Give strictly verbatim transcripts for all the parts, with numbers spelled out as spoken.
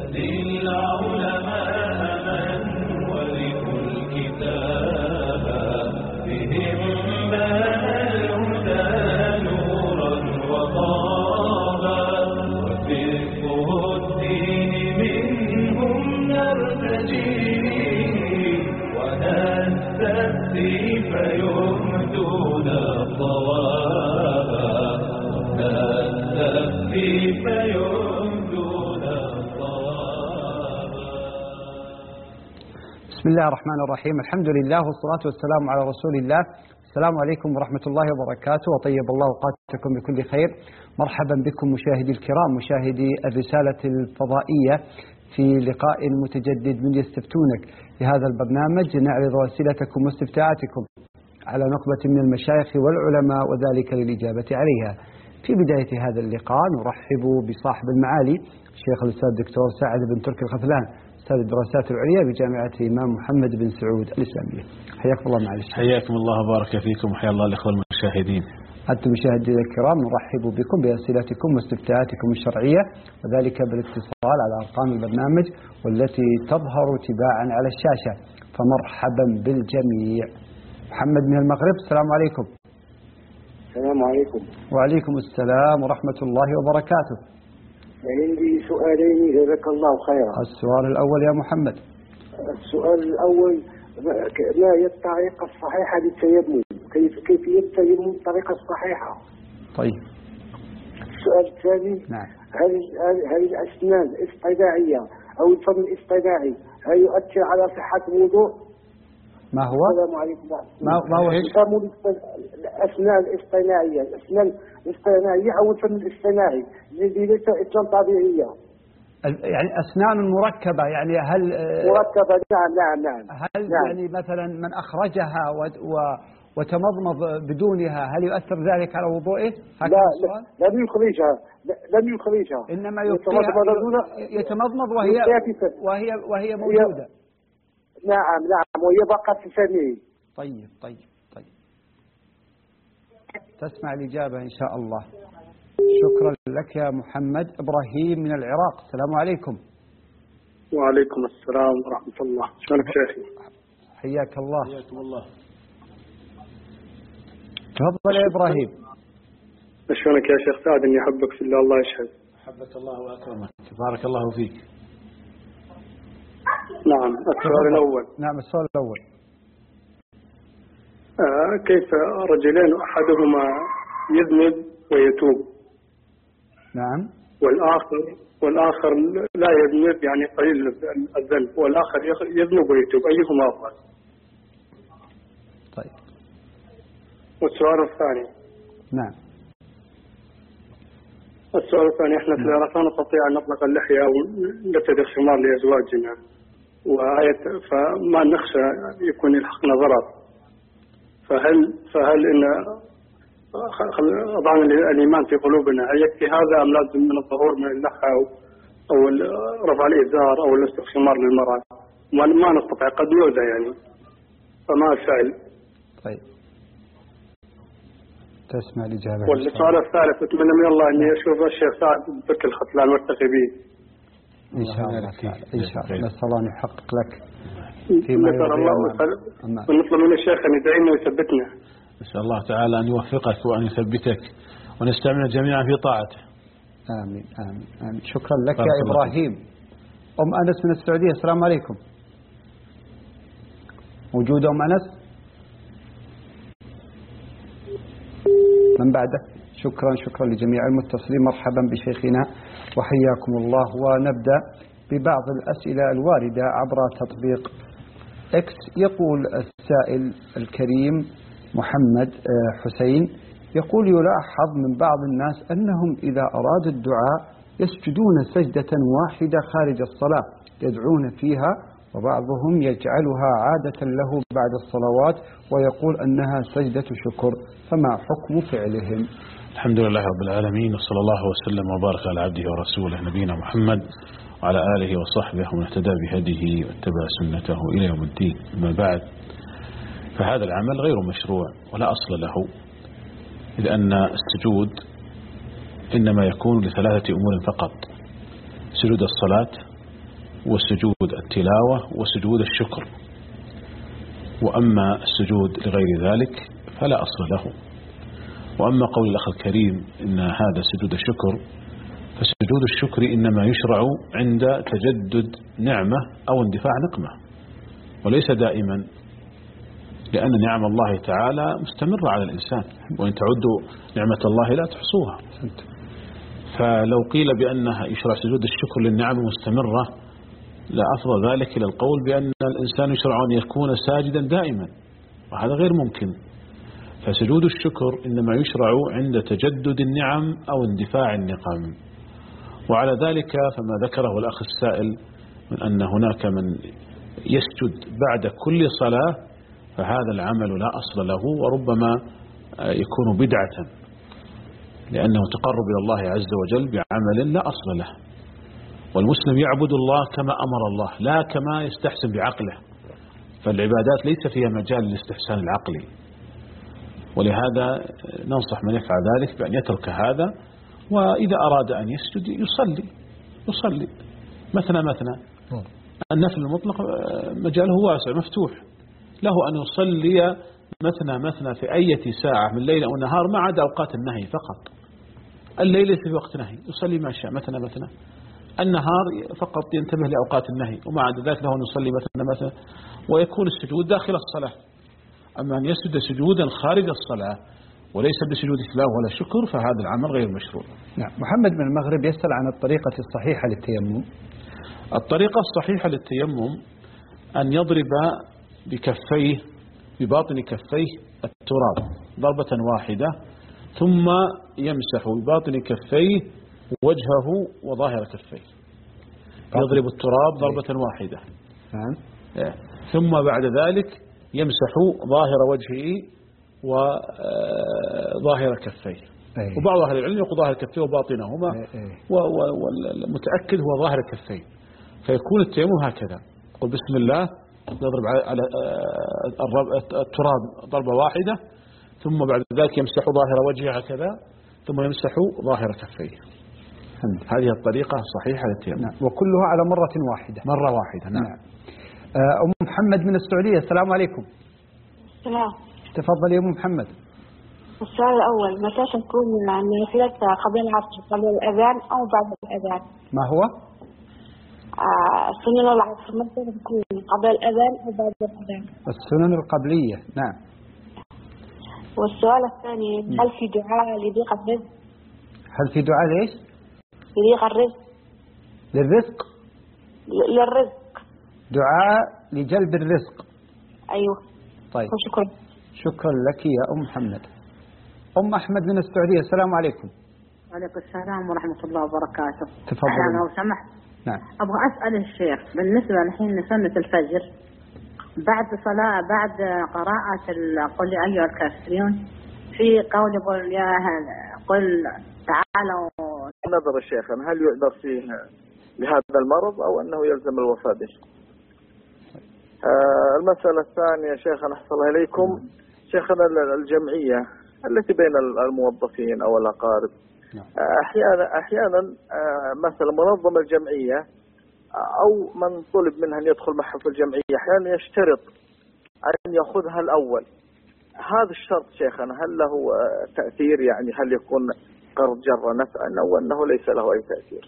للعلماء من ورثوا الكتاب بهم بان الهدى نورا وطابا وفقه الدين منهم نرتجي ونستفتي فيهدون الصوابا نستفتي فيهدون الصوابا. بسم الله الرحمن الرحيم. الحمد لله والصلاة والسلام على رسول الله. السلام عليكم ورحمة الله وبركاته، وطيب الله أوقاتكم بكل خير. مرحبا بكم مشاهدي الكرام، مشاهدي الرسالة الفضائية، في لقاء متجدد من يستفتونك. في هذا البرنامج نعرض أسئلتكم واستفتاءاتكم على نخبة من المشايخ والعلماء، وذلك للإجابة عليها. في بداية هذا اللقاء نرحب بصاحب المعالي الشيخ الأستاذ الدكتور سعد بن تركي الخذلان، أستاذ الدراسات العليا بجامعة الإمام محمد بن سعود الإسلامية. حياكم الله معالي الشيخ. حياكم الله وبارك فيكم، وحيا الله الإخوة المشاهدين. أنتم مشاهدينا الكرام نرحب بكم بأسئلتكم واستفتاءاتكم الشرعية، وذلك بالاتصال على أرقام البرنامج والتي تظهر تباعا على الشاشة، فمرحبا بالجميع. محمد من المغرب، السلام عليكم. السلام عليكم. وعليكم السلام ورحمة الله وبركاته. عندي سؤالين جزاك الله خيرا. السؤال الأول يا محمد. السؤال الأول، ما هي الطريقة الصحيحة للتيمم؟ كيف كيفية التيمم الطريقة الصحيحة؟ طيب. السؤال الثاني، نعم. هل هل الأسنان الاصطناعية أو الفم الاصطناعي هل يؤثر على صحة الوضوء؟ ما هو؟ السلام عليكم. ما ما هو الأسنان الاصطناعية، الأسنان الاصطناعية أو الفم الاصطناعي الذي ليس أسنان طبيعية. يعني أسنان مركبة، يعني هل مركبة؟ نعم نعم نعم. هل نعم. يعني مثلا من أخرجها و و وتمضمض بدونها هل يؤثر ذلك على وضوئه؟ لا لا لم يخرجها، لم يخرجها، إنما يتمضمض وهي وهي وهي موجودة. نعم نعم، وهي بقت في فمه. طيب طيب طيب، تسمع الإجابة إن شاء الله. شكرا لك يا محمد. إبراهيم من العراق، السلام عليكم. وعليكم السلام ورحمة الله. شلونك شيخي؟ حياك الله. حياكم الله. تفضل يا إبراهيم. شلونك يا شيخ سعد؟ إني أحبك في الله، الله يشهد. حبك الله وأكرمك، بارك الله فيك. نعم. السؤال الأول. نعم السؤال الأول. آه كيف رجلين أحدهما يذنب ويتوب، نعم، والآخر والآخر لا يذنب، يعني قليل الذنب، والآخر يذنب ويتوب، أيهما أفضل؟ طيب. والسؤال الثاني. نعم. السؤال الثاني، احنا في العراق لا نستطيع أن نطلق اللحية أو نرتدي الخمار لأزواجنا، وآية فما نخشى يكون يلحقنا ضرر، فهل فهل إن أضعنا الإيمان في قلوبنا هل يكفي هذا أم لازم من الظهور من اللحى أو أو رفع الإزار أو لبس الخمار للمرأة؟ ما ما نستطيع، قد يؤذى يعني، فما الفعل؟ طيب، تسمع الإجابة. والسؤال الثالث، أتمنى من الله أني أشوف الشيخ سعد بك الختلان والتقي به إن شاء الله. إن شاء الله، نسأل الله أن يحقق لك فيما يرضي ونطلب من الشيخ أن يدعينا ويثبتنا. نسأل الله تعالى أن يوفقك وأن يثبتك ونستعمل جميعا في طاعته. آمين آمين آمين. شكرا لك يا إبراهيم. أم أنس من السعودية، السلام عليكم. موجودة أم أنس؟ من بعده؟ شكرا شكرا لجميع المتصلين. مرحبا بشيخنا وحياكم الله. ونبدأ ببعض الأسئلة الواردة عبر تطبيق إكس. يقول السائل الكريم محمد حسين، يقول يلاحظ من بعض الناس أنهم إذا أرادوا الدعاء يسجدون سجدة واحدة خارج الصلاة يدعون فيها، وبعضهم يجعلها عادة له بعد الصلوات ويقول أنها سجدة شكر، فما حكم فعلهم؟ الحمد لله رب العالمين، وصلى الله وسلم وبارك على عبده ورسوله نبينا محمد وعلى آله وصحبه ومن اهتدى بهديه واتبع سنته إلى يوم الدين. أما بعد، فهذا العمل غير مشروع ولا أصل له، لأن السجود إنما يكون لثلاثة أمور فقط: سجود الصلاة وسجود التلاوة وسجود الشكر. وأما السجود لغير ذلك فلا أصل له. وأما قول الأخ الكريم إن هذا سجود الشكر، فسجود الشكر إنما يشرع عند تجدد نعمة أو اندفاع نقمة، وليس دائما، لأن نعم الله تعالى مستمرة على الإنسان، وإن تعدوا نعمة الله لا تحصوها. فلو قيل بأنها يشرع سجود الشكر للنعم مستمرة، لا أفضل ذلك إلى القول بأن الإنسان يشرع أن يكون ساجدا دائما، وهذا غير ممكن. فسجود الشكر إنما يشرع عند تجدد النعم أو اندفاع النقم. وعلى ذلك فما ذكره الأخ السائل من أن هناك من يسجد بعد كل صلاة، فهذا العمل لا أصل له، وربما يكون بدعة، لأنه تقرب إلى الله عز وجل بعمل لا أصل له. والمسلم يعبد الله كما أمر الله، لا كما يستحسن بعقله، فالعبادات ليس فيها مجال للاستحسان العقلي. ولهذا ننصح من يفعل ذلك بأن يترك هذا، وإذا أراد أن يسجد يصلي يصلي مثنى مثنى. النفل المطلق مجاله واسع مفتوح له أن يصلي مثنى مثنى في أي ساعة من الليل أو النهار، ما عدا أوقات النهي فقط. الليل ليس في وقت نهي، يصلي ما شاء مثنى مثنى. النهار فقط ينتبه لأوقات النهي، وما عدا ذلك له أن يصلي مثنى مثنى، ويكون السجود داخل الصلاة. أما أن يسجد سجودا خارج الصلاة وليس بسجود تلاوة ولا شكر، فهذا العمل غير مشروع. نعم. محمد من المغرب يسأل عن الطريقة الصحيحة للتيمم. الطريقة الصحيحة للتيمم أن يضرب بكفيه بباطن كفيه التراب ضربة واحدة، ثم يمسح بباطن كفيه وجهه وظاهر كفيه. يضرب التراب ضربة واحدة، ثم بعد ذلك يمسح ظاهر وجهه وظاهر كفيه. وبعض أهل العلم يقول ظاهر كفيه وباطنهما، والمتأكد هو ظاهر كفيه. فيكون التيمم هكذا، قل بسم الله، يضرب على التراب ضربة واحدة، ثم بعد ذلك يمسح ظاهر وجهه هكذا، ثم يمسح ظاهر كفيه. هذه الطريقة الصحيحة للتيمم. نعم. وكلها على مرة واحدة. مرة واحدة. نعم. نعم. أم محمد من السعودية، السلام عليكم. السلام. تفضل يا أم محمد. السؤال الأول، متى تكون النافلة قبل العصر، قبل الأذان أو بعد الأذان؟ ما هو؟ آه سنن العصر متى تكون، قبل الأذان أو بعد الأذان؟ السنن القبلية. نعم. والسؤال الثاني، هل في دعاء لضيق الرزق؟ هل في دعاء ليش؟ لضيق الرزق. للرزق؟ للرزق. دعاء لجلب الرزق. أيوه. طيب. شكرا. شكرا لك يا أم محمد. أم أحمد من السعودية، السلام عليكم. وعليكم السلام ورحمة الله وبركاته. تفضل. أنا لو سمحت. نعم. أبغى أسأل الشيخ بالنسبة الحين لسنة الفجر، بعد صلاة بعد قراءة قل يا أيها الكافرون، في قول يقول يا قل تعالوا. نظر الشيخ هل يعذر فيه لهذا المرض أو أنه يلزم الوفاة به؟ آه المسألة الثانية شيخنا أحسن الله إليكم، شيخنا الجمعية التي بين الموظفين أو الأقارب، أحيانا أحيانا آه مثلا منظمة الجمعية أو من طلب منها أن يدخل معها في الجمعية أحيانا يشترط أن يأخذها الأول. هذا الشرط شيخنا هل له تأثير؟ يعني هل يكون قرض جر نفعا أو أنه ليس له أي تأثير؟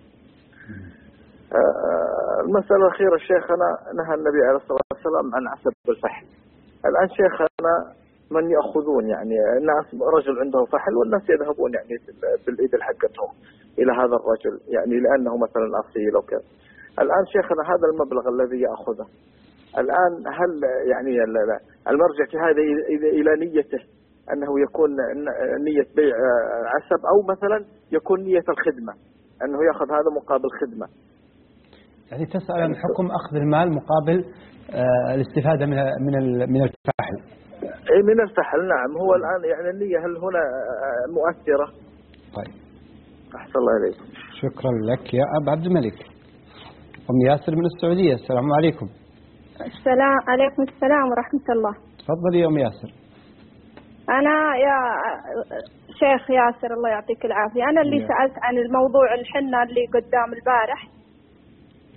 آه المسألة الأخيرة شيخنا، نهى النبي عليه الصلاة والسلام عن عسب الفحل. الآن شيخنا من يأخذون يعني الناس، رجل عنده فحل والناس يذهبون يعني بالإيد حقتهم إلى هذا الرجل يعني لأنه مثلا أصيل أو كذا. الآن شيخنا هذا المبلغ الذي يأخذه الآن هل يعني المرجع في هذا إلى نيته أنه يكون نية بيع عسب أو مثلا يكون نية الخدمة أنه يأخذ هذا مقابل خدمة؟ يعني تسأل عن حكم أخذ المال مقابل آه الاستفادة من من من الفحل. أي من الفحل. نعم. هو الآن يعني النية هل هنا مؤثرة؟ طيب. أحسن الله إليكم. شكرا لك يا أبو عبد الملك. أم ياسر من السعودية، السلام عليكم. السلام عليكم. السلام ورحمة الله. تفضلي يا أم ياسر. أنا يا شيخ ياسر الله يعطيك العافية، أنا اللي سألت عن الموضوع الحنة اللي قدام البارح.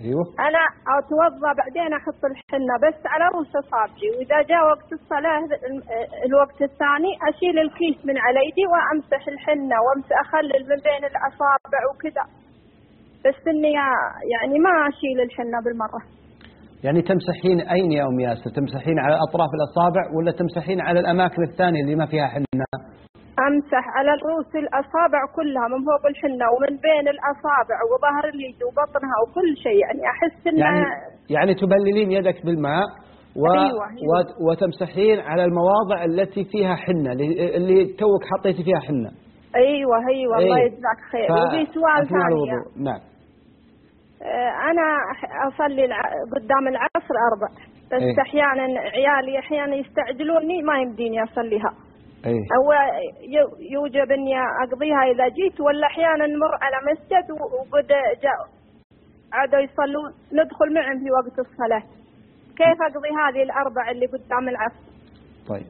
ايوه. انا اتوضا بعدين احط الحنه بس على رؤوس اصابعي، واذا جاء وقت الصلاه الوقت الثاني اشيل الكيس من على يدي وامسح الحنه وامسح اخلل من بين الاصابع وكذا، بس اني يعني ما اشيل الحنه بالمره. يعني تمسحين اين يا ام ياسر؟ تمسحين على اطراف الاصابع ولا تمسحين على الاماكن الثانيه اللي ما فيها حنه؟ امسح على رؤوس الاصابع كلها من فوق الحنه ومن بين الاصابع وظهر اليد وبطنها وكل شيء، يعني احس انه يعني يعني تبللين يدك بالماء و... أيوة أيوة. و... وتمسحين على المواضع التي فيها حنه اللي توك حطيتي فيها حنه. ايوه ايوه الله أيه. يجزاك خير. ف... وفي سؤال ثاني. نعم. انا اصلي قدام العصر اربع بس أيه. احيانا عيالي احيانا يستعجلوني ما يمديني اصليها. أيه. هو يوجب اني اقضيها اذا جيت، ولا احيانا نمر على مسجد وقد جاء عادوا يصلون ندخل معهم في وقت الصلاه، كيف اقضي هذه الاربع اللي قدام العصر؟ طيب.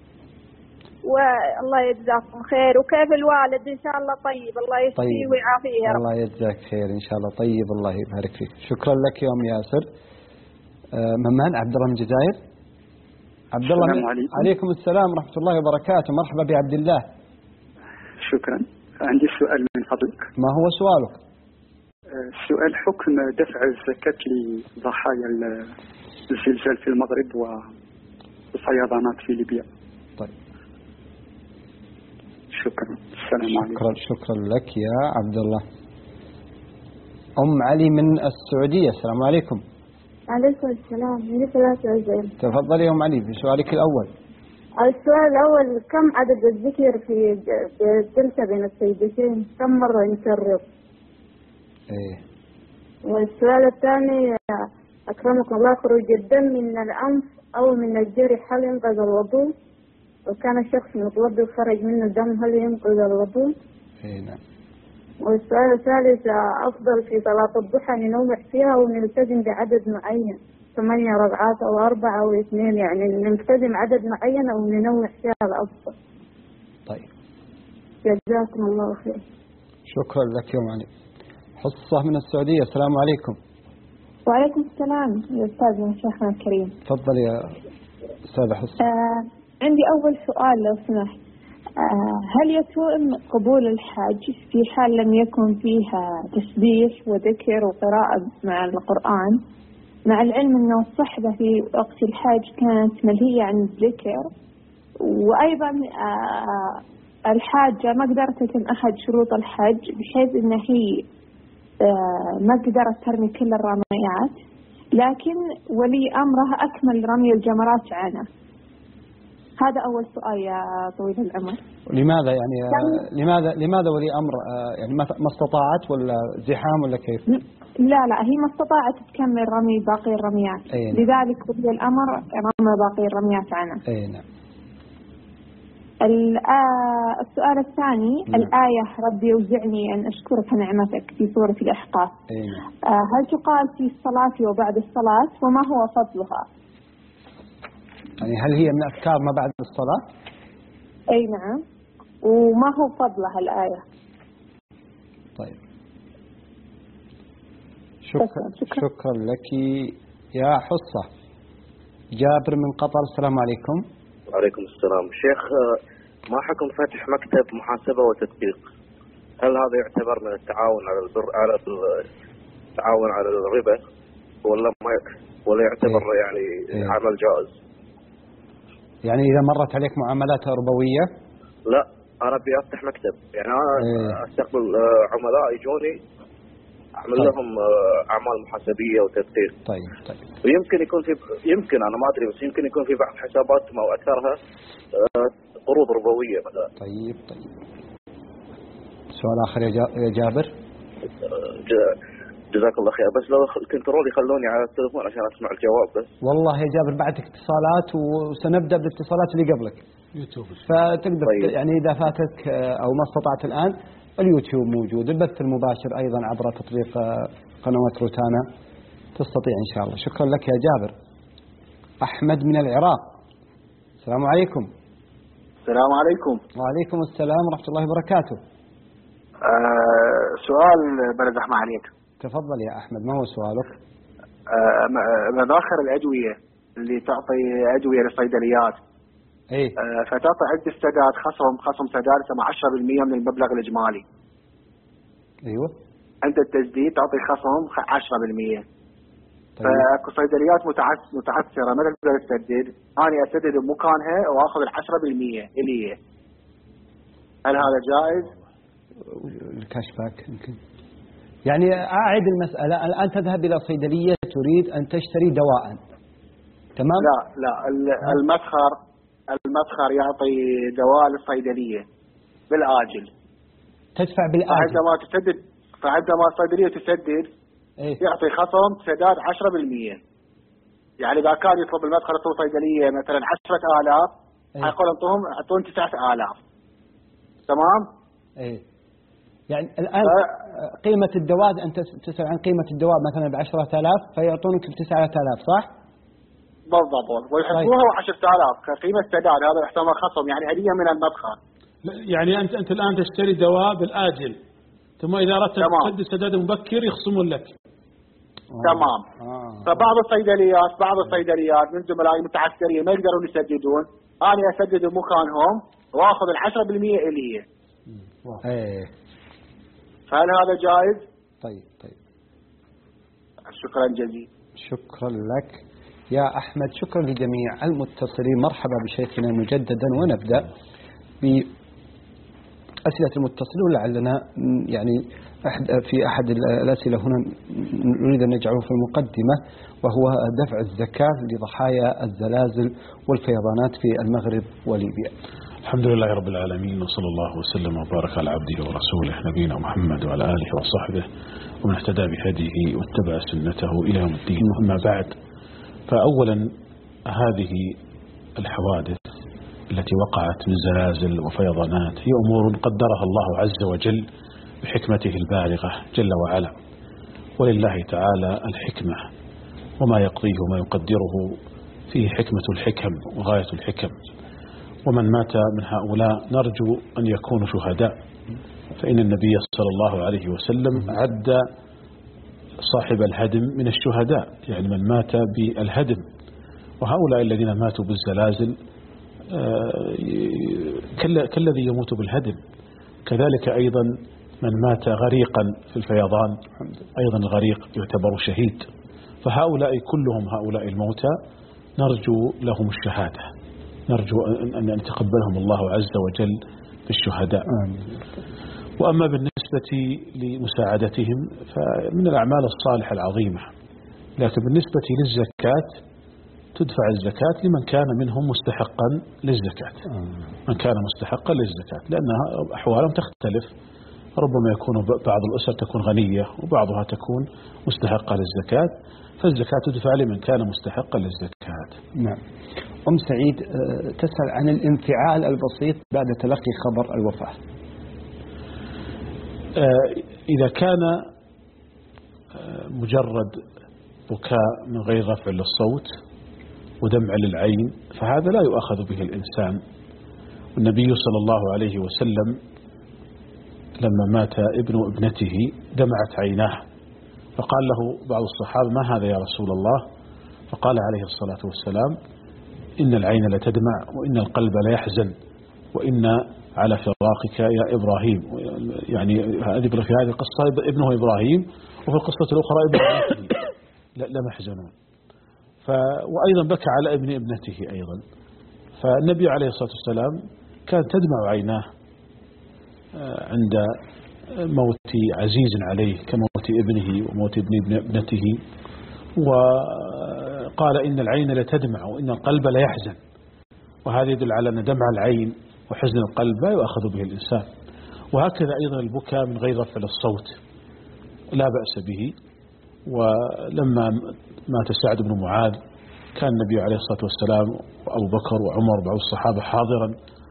والله يجزاكم خير. وكيف الوالد ان شاء الله طيب؟ الله يشفيه طيب. ويعافيه يا رب. الله يجزاك خير ان شاء الله. طيب الله يبارك فيك. شكرا لك يا ام ياسر. آه ممان عبد الله من الجزائر. عبد الله السلام عليكم. عليكم السلام ورحمه الله وبركاته. مرحبا بعبد الله. شكرا. عندي سؤال من فضلك. ما هو سؤالك؟ سؤال حكم دفع الزكاة لضحايا الزلزال في المغرب والفيضانات في ليبيا. طيب. شكرا. السلام عليكم. شكرا شكرا لك يا عبد الله. أم علي من السعودية. السلام عليكم. عليكم السلام. عندي ثلاث أسئلة. تفضلي يا أم علي بسؤالك الأول. السؤال الأول، كم عدد الذكر في الجلسة بين السيدتين؟ كم مرة نكرر؟ إيه. والسؤال الثاني، أكرمكم الله، خروج الدم من الأنف أو من الجرح هل ينقض الوضوء؟ وكان الشخص متوضئ وخرج منه دم هل ينقض الوضوء؟ اي نعم. والسؤال الثالث، أفضل في صلاة الضحى ننوع فيها ونلتزم بعدد معين، ثمانية ركعات أو أربعة أو اثنين، يعني نلتزم عدد معين أو ننوع فيها الأفضل. طيب. جزاكم الله خير. شكرا لك يا معلم. حصة من السعودية. السلام عليكم. وعليكم السلام يا أستاذنا شيخنا الكريم. تفضل يا أستاذة حصة. آه عندي أول سؤال لو سمحت. آه هل يتم قبول الحج في حال لم يكن فيها تسبيح وذكر وقراءة مع القرآن، مع العلم أن الصحبة في وقت الحج كانت ملهية عن الذكر، وأيضا آه الحاجة ما قدرت تتم أحد شروط الحج بحيث أن هي آه ما قدرت ترمي كل الرميات، لكن ولي أمرها أكمل رمي الجمرات عنه. هذا أول سؤال يا طويل العمر. لماذا يعني آه لماذا لماذا ولي أمر آه يعني ما استطاعت ولا زحام ولا كيف؟ لا لا هي ما استطاعت تكمل رمي باقي الرميات، لذلك ولي الأمر رمى باقي الرميات عنه. أي نعم. السؤال الثاني، نعم. الآية ربي يوزعني أن أشكرك نعمتك في سورة الإحقاف، نعم. هل تقال في الصلاة وبعد الصلاة، وما هو فضلها؟ يعني هل هي من أذكار ما بعد الصلاة؟ أي نعم. وما هو فضلها الآية؟ طيب. شكرا شكرا, شكرا لك يا حصة. جابر من قطر. السلام عليكم. وعليكم السلام. شيخ، ما حكم فتح مكتب محاسبة وتدقيق؟ هل هذا يعتبر من التعاون على البر على التعاون على الربا ولا ما ولا يعتبر إيه؟ يعني إيه؟ عمل جائز؟ يعني إذا مرت عليك معاملات ربوية؟ لا، أنا أبي أفتح مكتب، يعني أنا إيه؟ أستقبل عملاء يجوني أعمل طيب. لهم أعمال محاسبية وتدقيق. طيب طيب. ويمكن يكون في يمكن أنا ما أدري بس يمكن يكون في بعض حساباتهم أو أكثرها قروض ربوية مثلا. طيب طيب. سؤال آخر يا جابر. جزاك الله خير، بس لو الكنترول يخلوني على التليفون عشان أسمع الجواب بس. والله يا جابر بعدك اتصالات وسنبدأ بالاتصالات اللي قبلك. يوتيوب. فتقدر طيب. يعني إذا فاتك أو ما استطعت الآن، اليوتيوب موجود، البث المباشر أيضا عبر تطبيق قنوات روتانا تستطيع إن شاء الله. شكرا لك يا جابر. أحمد من العراق. السلام عليكم. السلام عليكم. وعليكم السلام ورحمة الله وبركاته. آه سؤال بلا زحمة عليك. تفضل يا أحمد، ما هو سؤالك؟ آه، م- مباخر الأدوية اللي تعطي أدوية للصيدليات. إيه. آه، فتعطي عند السداد خصم خصم سداد مع عشرة بالمئة من المبلغ الإجمالي. أيوة. عند التسديد تعطي خصم عشرة بالمئة. طيب. فاكو صيدليات متعس- متعثرة ما تقدر تسدد، أنا أسدد بمكانها وآخذ العشرة بالمئة إلي. هل هذا جائز؟ الكاش باك يمكن. يعني أعد المسألة، الآن تذهب إلى صيدلية تريد أن تشتري دواء، تمام؟ لا لا المدخر المدخر يعطي دواء للصيدلية بالآجل. تدفع بالآجل. فعندما تسدد فعندما الصيدلية تسدد إيه؟ يعطي خصم سداد عشرة بالمئة. يعني إذا كان يطلب المدخر يطلب صيدلية مثلا عشرة آلاف، إيه؟ هيقول انطوهم اعطون تسعة آلاف. تمام؟ إيه. يعني الآن ف... قيمة الدواء أنت تسأل عن قيمة الدواء مثلا بعشرة آلاف فيعطونك بتسعة آلاف، صح؟ بالضبط، ويحسبوها بعشرة آلاف كقيمة سداد. هذا يحتمل خصم، يعني هدية من المدخر. يعني أنت أنت الآن تشتري دواء بالآجل، ثم إذا أردت تسدد سداد مبكر يخصمون لك. آه. تمام. آه. فبعض الصيدليات بعض الصيدليات من زملائي متعثرين ما يقدرون يسددون، أنا أسدد بمكانهم وآخذ العشرة بالمئة إلي. إيه. فهل هذا جائز؟ طيب طيب. شكرا جزيلا. شكرا لك يا أحمد، شكرا لجميع المتصلين. مرحبا بشيخنا مجددا، ونبدأ بأسئلة المتصلين، ولعلنا يعني في أحد الأسئلة هنا نريد أن نجعله في المقدمة، وهو دفع الزكاة لضحايا الزلازل والفيضانات في المغرب وليبيا. الحمد لله رب العالمين، وصلى الله وسلم وبارك على عبده ورسوله نبينا محمد وعلى آله وصحبه ومن اهتدى بهديه واتبع سنته إلى يوم الدين. أما بعد، فأولا هذه الحوادث التي وقعت من زلازل وفيضانات هي أمور قدرها الله عز وجل بحكمته البالغة جل وعلا، ولله تعالى الحكمة، وما يقضيه وما يقدره فيه حكمة الحكم وغاية الحكم. ومن مات من هؤلاء نرجو أن يكونوا شهداء، فإن النبي صلى الله عليه وسلم عد صاحب الهدم من الشهداء، يعني من مات بالهدم. وهؤلاء الذين ماتوا بالزلازل كالذي يموت بالهدم، كذلك أيضا من مات غريقا في الفيضان أيضا الغريق يعتبر شهيد. فهؤلاء كلهم هؤلاء الموتى نرجو لهم الشهادة، نرجو أن يتقبلهم الله عز وجل بالشهداء. وأما بالنسبة لمساعدتهم فمن الأعمال الصالحة العظيمة، لكن بالنسبة للزكاة تدفع الزكاة لمن كان منهم مستحقا للزكاة، من كان مستحقا للزكاة، لأنها أحوالهم تختلف. ربما يكون بعض الأسر تكون غنية وبعضها تكون مستحقة للزكاة، فالزكاة تدفع لمن كان مستحقا للزكاة. نعم. أم سعيد تسأل عن الانفعال البسيط بعد تلقي خبر الوفاة. إذا كان مجرد بكاء من غير رفع للصوت ودمع للعين فهذا لا يؤخذ به الإنسان. والنبي صلى الله عليه وسلم لما مات ابن ابنته دمعت عيناه، فقال له بعض الصحابة: ما هذا يا رسول الله؟ فقال عليه الصلاة والسلام: إن العين لتدمع وإن القلب ليحزن وإن على فراقك يا إبراهيم. يعني هذه في هذه القصة ابنه إبراهيم، وفي القصة الأخرى ابن ابنته لمحزنون. وأيضا بكى على ابن ابنته أيضا. فالنبي عليه الصلاة والسلام كانت تدمع عيناه عند موت عزيز عليه كموت ابنه وموت ابن ابنته، وقال: إن العين لتدمع وإن القلب ليحزن. وهذا يدل على أن دمع العين وحزن القلب لا يؤخذ به الإنسان. وهكذا أيضا البكاء من غير رفع الصوت لا بأس به. ولما مات سعد بن معاذ كان النبي عليه الصلاة والسلام وأبو بكر وعمر وبعض الصحابة حاضرا،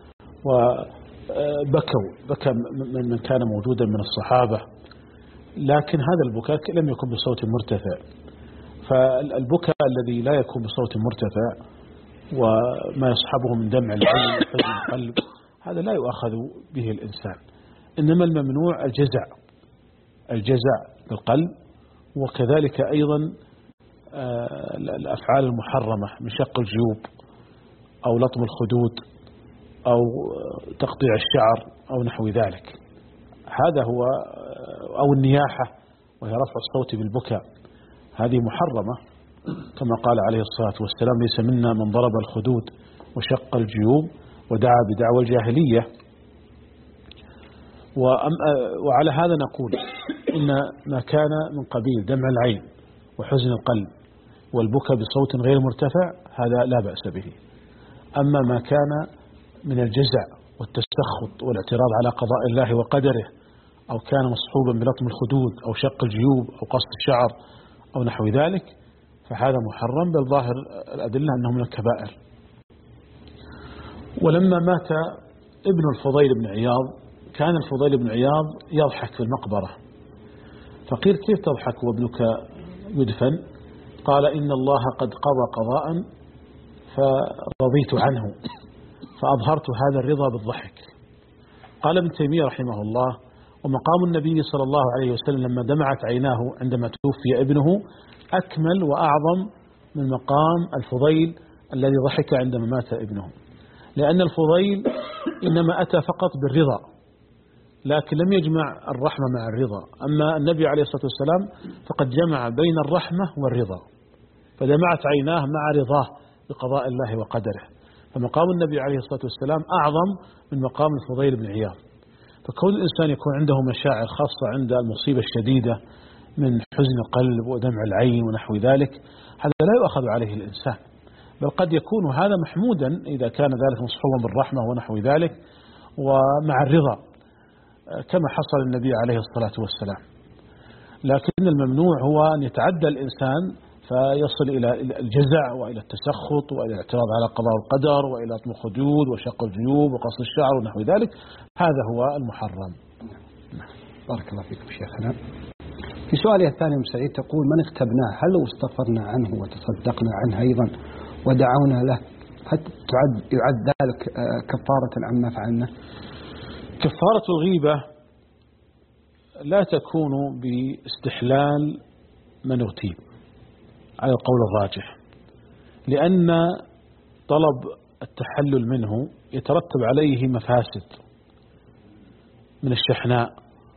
وبكوا بكى من من كان موجودا من الصحابة، لكن هذا البكاء لم يكن بصوت مرتفع. فالبكاء الذي لا يكون بصوت مرتفع وما يصحبه من دمع العين وحزن القلب هذا لا يؤخذ به الإنسان. إنما الممنوع الجزع، الجزع بالقلب وكذلك أيضا الأفعال المحرمة من شق الجيوب أو لطم الخدود أو تقطيع الشعر أو نحو ذلك، هذا هو، أو النياحة وهي رفع الصوت بالبكاء، هذه محرمة كما قال عليه الصلاة والسلام: ليس منا من ضرب الخدود وشق الجيوب ودعا بدعوى الجاهلية. وعلى هذا نقول إن ما كان من قبيل دمع العين وحزن القلب والبكاء بصوت غير مرتفع هذا لا بأس به. أما ما كان من الجزع والتسخط والاعتراض على قضاء الله وقدره، أو كان مصحوبا بلطم الخدود أو شق الجيوب أو قص الشعر أو نحو ذلك، فهذا محرم، بل ظاهر الأدلة أنه من الكبائر. ولما مات ابن الفضيل بن عياض كان الفضيل بن عياض يضحك في المقبرة، فقيل: كيف تضحك وابنك يدفن؟ قال: إن الله قد قضى قضاء فرضيت عنه فأظهرت هذا الرضا بالضحك. قال ابن تيمية رحمه الله: ومقام النبي صلى الله عليه وسلم لما دمعت عيناه عندما توفي ابنه أكمل وأعظم من مقام الفضيل الذي ضحك عندما مات ابنه، لأن الفضيل إنما أتى فقط بالرضا لكن لم يجمع الرحمة مع الرضا، أما النبي عليه الصلاة والسلام فقد جمع بين الرحمة والرضا، فدمعت عيناه مع رضاه بقضاء الله وقدره، فمقام النبي عليه الصلاة والسلام أعظم من مقام الفضيل بن عياض. فكون الإنسان يكون عنده مشاعر خاصة عند المصيبة الشديدة من حزن القلب ودمع العين ونحو ذلك، هذا لا يؤخذ عليه الإنسان، بل قد يكون هذا محمودا إذا كان ذلك مصحوبا بالرحمة ونحو ذلك ومع الرضا كما حصل النبي عليه الصلاة والسلام. لكن الممنوع هو أن يتعدى الإنسان فيصل إلى الجزع وإلى التسخط وإلى الاعتراض على قضاء القدر وإلى لطم الخدود وشق الجيوب وقص الشعر ونحو ذلك، هذا هو المحرم. بارك الله فيكم شيخنا. في سؤالي الثاني أم سعيد تقول: من اغتبناه هل لو استغفرنا عنه وتصدقنا عنه أيضا ودعونا له هل تعد يعد ذلك كفارة عما فعلنا؟ كفارة الغيبة لا تكون باستحلال من اغتيب على القول الراجح، لأن طلب التحلل منه يترتب عليه مفاسد من الشحناء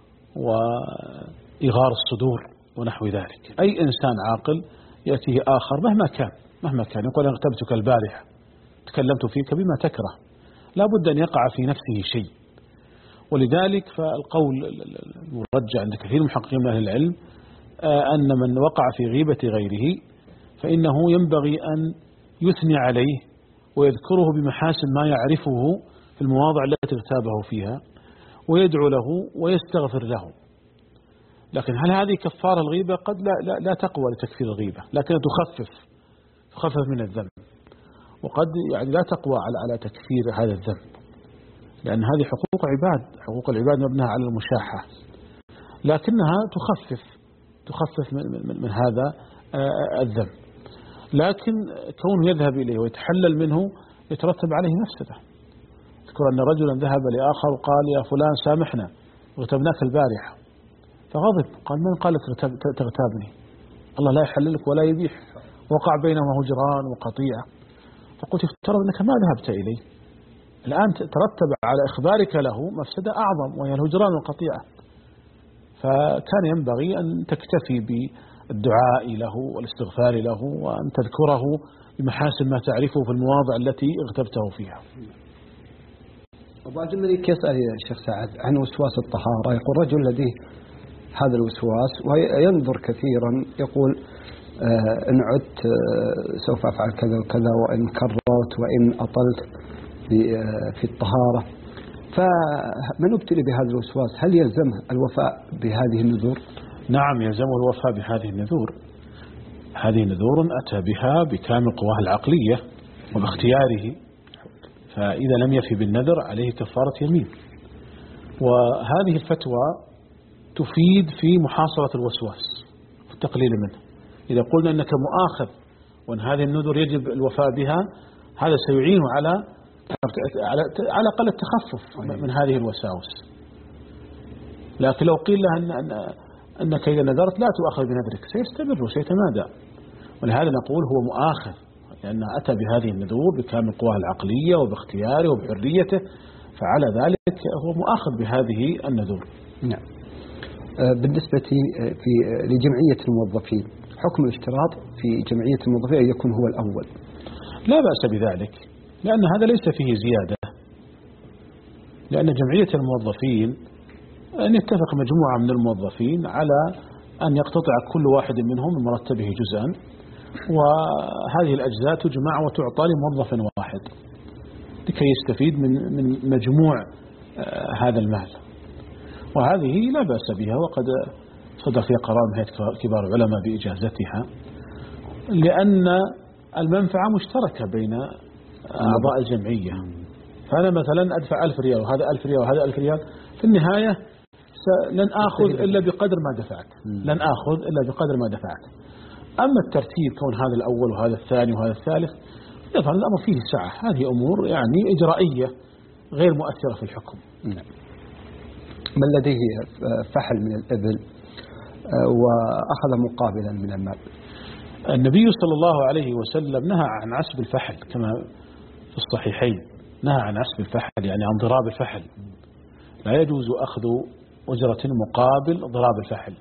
وإغار الصدور ونحو ذلك. أي إنسان عاقل يأتيه آخر مهما كان مهما كان يقول: أنا اغتبتك البارحة تكلمت فيك بما تكره، لا بد أن يقع في نفسه شيء. ولذلك فالقول المرجع عند كثير من محققين من أهل العلم أن من وقع في غيبة غيره فإنه ينبغي أن يثني عليه ويذكره بمحاسن ما يعرفه في المواضع التي اغتابه فيها ويدعو له ويستغفر له. لكن هل هذه كفارة الغيبة؟ قد لا, لا, لا تقوى لتكفير الغيبة، لكنها تخفف تخفف من الذنب، وقد يعني لا تقوى على على تكفير هذا الذنب، لأن هذه حقوق عباد، حقوق العباد مبناها على المشاحة، لكنها تخفف تخفف من, من, من هذا الذنب. لكن كونه يذهب إليه ويتحلل منه يترتب عليه مفسدة. اذكر أن رجلا ذهب لآخر وقال: يا فلان سامحنا اغتبناك البارحة، فغضب قال: من قال لك تغتابني؟ الله لا يحللك ولا يبيح، وقع بينهما هجران وقطيعة. فقلت: افترض أنك ما ذهبت إليه، الآن ترتب على إخبارك له مفسدة أعظم وهي الهجران والقطيعة، فكان ينبغي أن تكتفي بالدعاء له والاستغفار له وأن تذكره بمحاسن ما تعرفه في المواضع التي اغتبته فيها. أبو عبد الملك يسأل يا شيخ سعد عن وسواس الطهارة، يقول: رجل لديه هذا الوسواس وينظر كثيرا، يقول آه إن عدت آه سوف أفعل كذا وكذا، وإن كررت وإن أطلت في الطهارة، فمن ابتلي بهذا الوسواس هل يلزمه الوفاء بهذه النذور؟ نعم، يلزمه الوفاء بهذه النذور. هذه نذور أتى بها بكامل قواه العقلية وباختياره، فإذا لم يفي بالنذر عليه كفارة يمين. وهذه الفتوى تفيد في محاصرة الوسواس والتقليل منه. إذا قلنا أنك مؤاخذ وأن هذه النذر يجب الوفاء بها، هذا سيعينه على على على أقل التخفف من هذه الوساوس. لكن لو قيل له أن أنك إذا نذرت لا تؤخذ بنذرك، سيستمر وسيتمادى. ولهذا نقول هو مؤاخذ، لأنه أتى بهذه النذور بكامل قواه العقلية وباختياره وبحريته، فعلى ذلك هو مؤاخذ بهذه النذور. نعم. بالنسبة في لجمعية الموظفين، حكم الاشتراط في جمعية الموظفين أن يكون هو الأول؟ لا بأس بذلك، لأن هذا ليس فيه زيادة، لأن جمعية الموظفين أن يتفق مجموعة من الموظفين على أن يقتطع كل واحد منهم من مرتبه جزءا، وهذه الأجزاء تجمع وتعطى لموظف واحد لكي يستفيد من من مجموع هذا المال، وهذه لا بأس بها، وقد صدر فيها قرار من هيئة كبار العلماء بإجازتها، لأن المنفعة مشتركة بين أعضاء الجمعية. فأنا مثلا أدفع ألف ريال وهذا ألف ريال وهذا ألف ريال، في النهاية لن آخذ إلا بقدر ما دفعت، لن آخذ إلا بقدر ما دفعت. أما الترتيب كون هذا الأول وهذا الثاني وهذا الثالث، يظهر الأمر فيه سعة، هذه أمور يعني إجرائية غير مؤثرة في الحكم. نعم. من لديه فحل من الإبل وأخذ مقابلا من المال؟ النبي صلى الله عليه وسلم نهى عن عسب الفحل كما في الصحيحين، نهى عن عسب الفحل يعني عن ضراب الفحل، لا يجوز أخذ أجرة مقابل ضراب الفحل.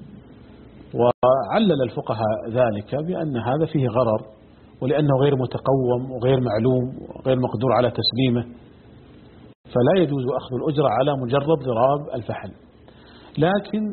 وعلل الفقهاء ذلك بأن هذا فيه غرر، ولأنه غير متقوم وغير معلوم وغير مقدور على تسليمه، فلا يجوز أخذ الأجرة على مجرد ضراب الفحل. لكن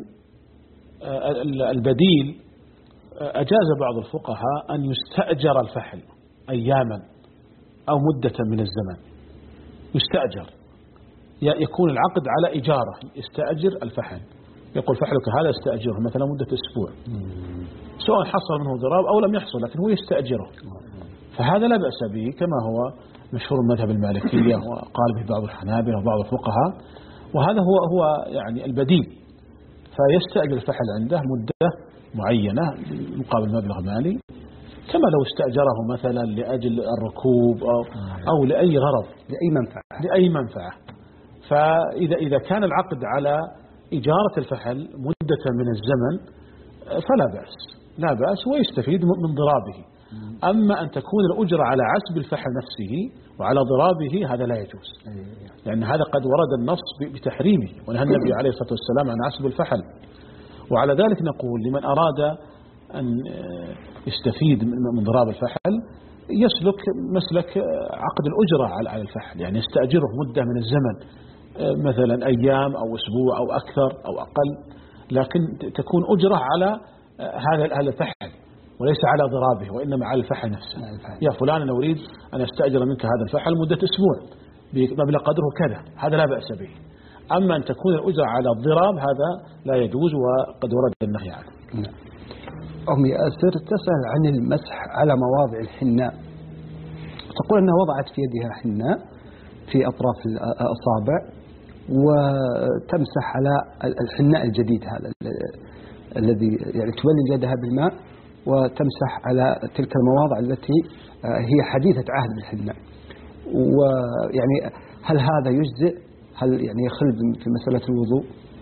البديل أجاز بعض الفقهاء أن يستأجر الفحل أياما أو مدة من الزمن، يستأجر، يكون العقد على إجارة، يستأجر الفحل، يقول فحلك هذا استأجره مثلا مدة أسبوع، سواء حصل منه ضراب أو لم يحصل، لكن هو يستأجره، فهذا لا بأس به، كما هو مشهور المذهب المالكية وقال به بعض الحنابلة وبعض الفقهاء، وهذا هو هو يعني البديل. فيستأجر الفحل عنده مدة معينة مقابل مبلغ مالي، كما لو استأجره مثلا لأجل الركوب أو, أو لأي غرض، لأي منفعة لأي منفعة. فإذا إذا كان العقد على إجارة الفحل مدة من الزمن فلا بأس، لا بأس ويستفيد من ضرابه. أما أن تكون الأجرة على عسب الفحل نفسه وعلى ضرابه هذا لا يجوز، لأن هذا قد ورد النص بتحريمه، ونهى النبي عليه الصلاة والسلام عن عسب الفحل. وعلى ذلك نقول لمن أراد أن يستفيد من ضراب الفحل يسلك مسلك عقد الأجرة على الفحل، يعني يستأجره مدة من الزمن، مثلا أيام أو أسبوع أو أكثر أو أقل، لكن تكون أجرة على هذا الفحل وليس على ضرابه، وإنما على الفحل نفسه. يا فلان أنا أريد أن أستأجر منك هذا الفحل مدة أسبوع بمبلغ قدره كذا، هذا لا بأس به. أما أن تكون الأجرة على الضراب هذا لا يجوز، وقد ورد النهي عنه. أمي أسر تسأل عن المسح على مواضع الحناء، تقول أنها وضعت في يدها حناء في أطراف الأصابع وتمسح على الحناء الجديد هذا الذي يعني تولي يدها بالماء وتمسح على تلك المواضع التي هي حديثة عهد بالحناء، ويعني هل هذا يجزئ؟ هل يعني يخل في مسألة الوضوء؟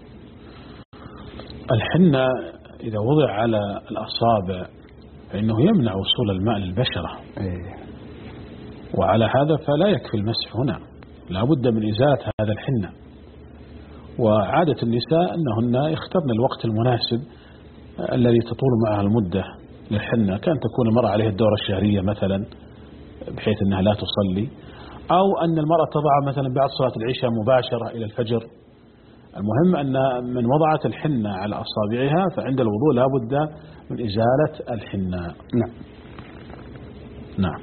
الحنة إذا وضع على الأصابع فإنه يمنع وصول الماء للبشرة، وعلى هذا فلا يكفي المسح هنا، لا بد من إزالة هذا الحنة. وعادة النساء أنهن يخترن الوقت المناسب الذي تطول معها المدة للحنة، كان تكون المرأة عليها الدورة الشهرية مثلا بحيث أنها لا تصلي، أو أن المرأة تضع مثلا بعد صلاة العشاء مباشرة إلى الفجر. المهم أن من وضعت الحنة على أصابعها فعند الوضوء لا بد من إزالة الحنة. نعم نعم.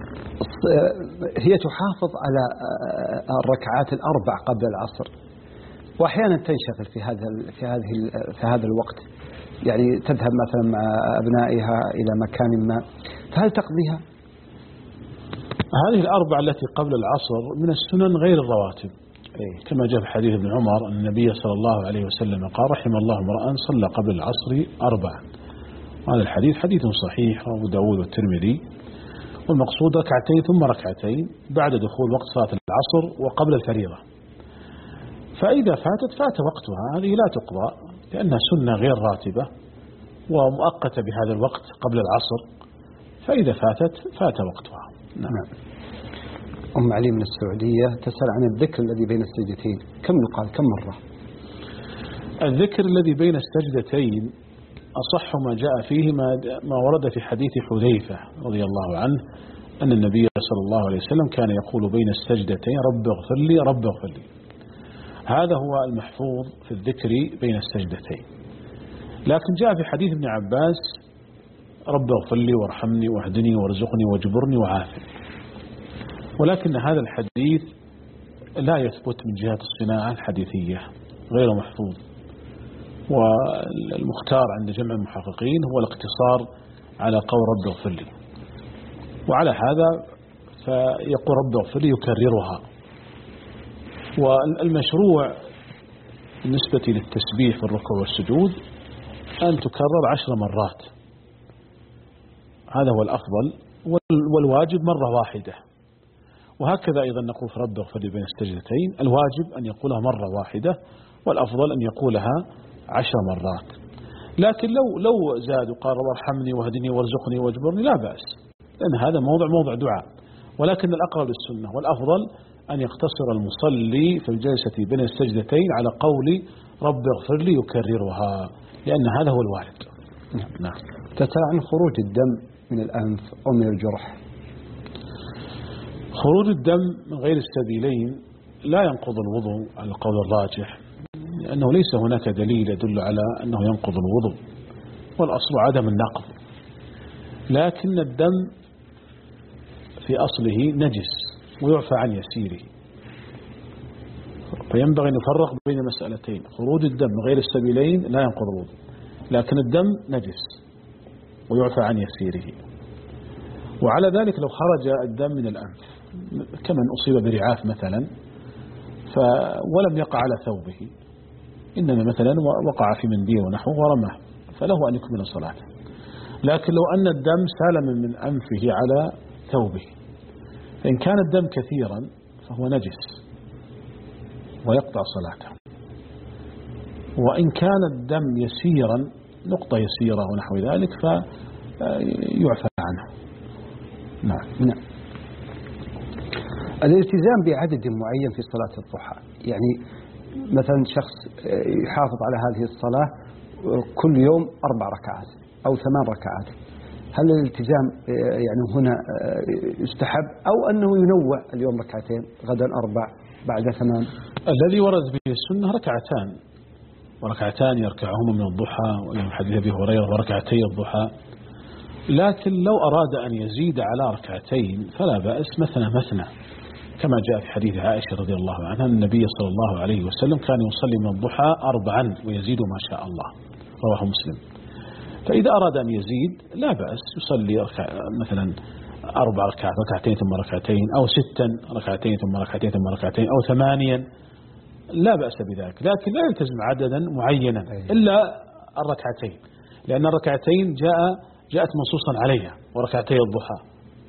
هي تحافظ على الركعات الأربع قبل العصر، وأحيانا تنشغل في هذا في هذه في هذا الوقت، يعني تذهب مثلا مع أبنائها إلى مكان ما، فهل تقضيها؟ هذه الأربع التي قبل العصر من السنن غير الرواتب، كما جاء في حديث ابن عمر أن النبي صلى الله عليه وسلم قال رحم الله امرأ صلى قبل العصر أربعا. هذا الحديث حديث صحيح رواه أبو داود والترمذي، والمقصود ركعتين ثم ركعتين بعد دخول وقت صلاة العصر وقبل الفريضة. فإذا فاتت فات وقتها، هذه لا تقضى لأنها سنة غير راتبة ومؤقتة بهذا الوقت قبل العصر، فإذا فاتت فات وقتها. نعم. أم علي من السعودية تسأل عن الذكر الذي بين السجدتين، كم يقال كم مرة؟ الذكر الذي بين السجدتين أصح ما جاء فيه ما, ما ورد في حديث حذيفة رضي الله عنه أن النبي صلى الله عليه وسلم كان يقول بين السجدتين رب اغفر لي رب اغفر لي. هذا هو المحفوظ في الذكر بين السجدتين. لكن جاء في حديث ابن عباس رب اغفر لي وارحمني واهدني وارزقني واجبرني وعافني، ولكن هذا الحديث لا يثبت من جهة الصناعة الحديثية، غير محفوظ. والمختار عند جمع المحققين هو الاقتصار على قول رب اغفر لي، وعلى هذا فيقول رب اغفر لي يكررها. والمشروع بالنسبة للتسبيح في الركوع والسجود أن تكرر عشر مرات، هذا هو الأفضل، والواجب مرة واحدة. وهكذا أيضا نقول في رب اغفر لي بين السجدتين، الواجب أن يقولها مرة واحدة، والأفضل أن يقولها عشر مرات. لكن لو لو زاد وقال وارحمني واهدني وارزقني واجبرني لا بأس، لأن هذا موضع موضع دعاء، ولكن الأقرب للسنة والأفضل أن يقتصر المصلي في الجلسة بين السجدتين على قول رب اغفر لي يكررها، لأن هذا هو الوارد. نعم. تسأل عن خروج الدم من الأنف أو من الجرح. خروج الدم من غير السبيلين لا ينقض الوضوء على القول الراجح، لأنه ليس هناك دليل يدل على أنه ينقض الوضوء، والأصل عدم النقض. لكن الدم في أصله نجس ويعفى عن يسيره، فينبغي أن نفرق بين مسألتين: خروج الدم من غير السبيلين لا ينقض الوضوء، لكن الدم نجس ويعفى عن يسيره. وعلى ذلك لو خرج الدم من الأنف كمن أصيب برعاف مثلا ولم يقع على ثوبه، إنما مثلا وقع في منديل ونحوه ورماه، فله أن يكمل صلاته. لكن لو أن الدم سال من أنفه على ثوبه، فإن كان الدم كثيرا فهو نجس ويقطع صلاته، وإن كان الدم يسيرا نقطة يسيرة ونحو ذلك فيعفى عنه. نعم. نعم. الالتزام بعدد معين في صلاة الضحى، يعني مثلا شخص يحافظ على هذه الصلاة كل يوم أربع ركعات أو ثمان ركعات، هل الالتزام يعني هنا يستحب أو أنه ينوع اليوم ركعتين غدا أربع بعد ثمان؟ الذي ورد به السنة ركعتان وركعتان يركعهما من الضحى، ومن حديث أبي هريرة وركعتي الضحى. لكن لو أراد أن يزيد على ركعتين فلا بأس مثنى مثنى، كما جاء في حديث عائشة رضي الله عنها النبي صلى الله عليه وسلم كان يصلي من الضحى أربعا ويزيد ما شاء الله، رواه مسلم. فإذا أراد أن يزيد لا بأس، يصلي مثلا أربع ركعات ركعتين ثم ركعتين، أو ستا ركعتين ثم ركعتين ثم ركعتين، أو ثمانيا، لا بأس بذلك. لكن لا يلتزم عددا معينا إلا الركعتين، لأن الركعتين جاء جاءت منصوصا عليها، وركعتي الضحى،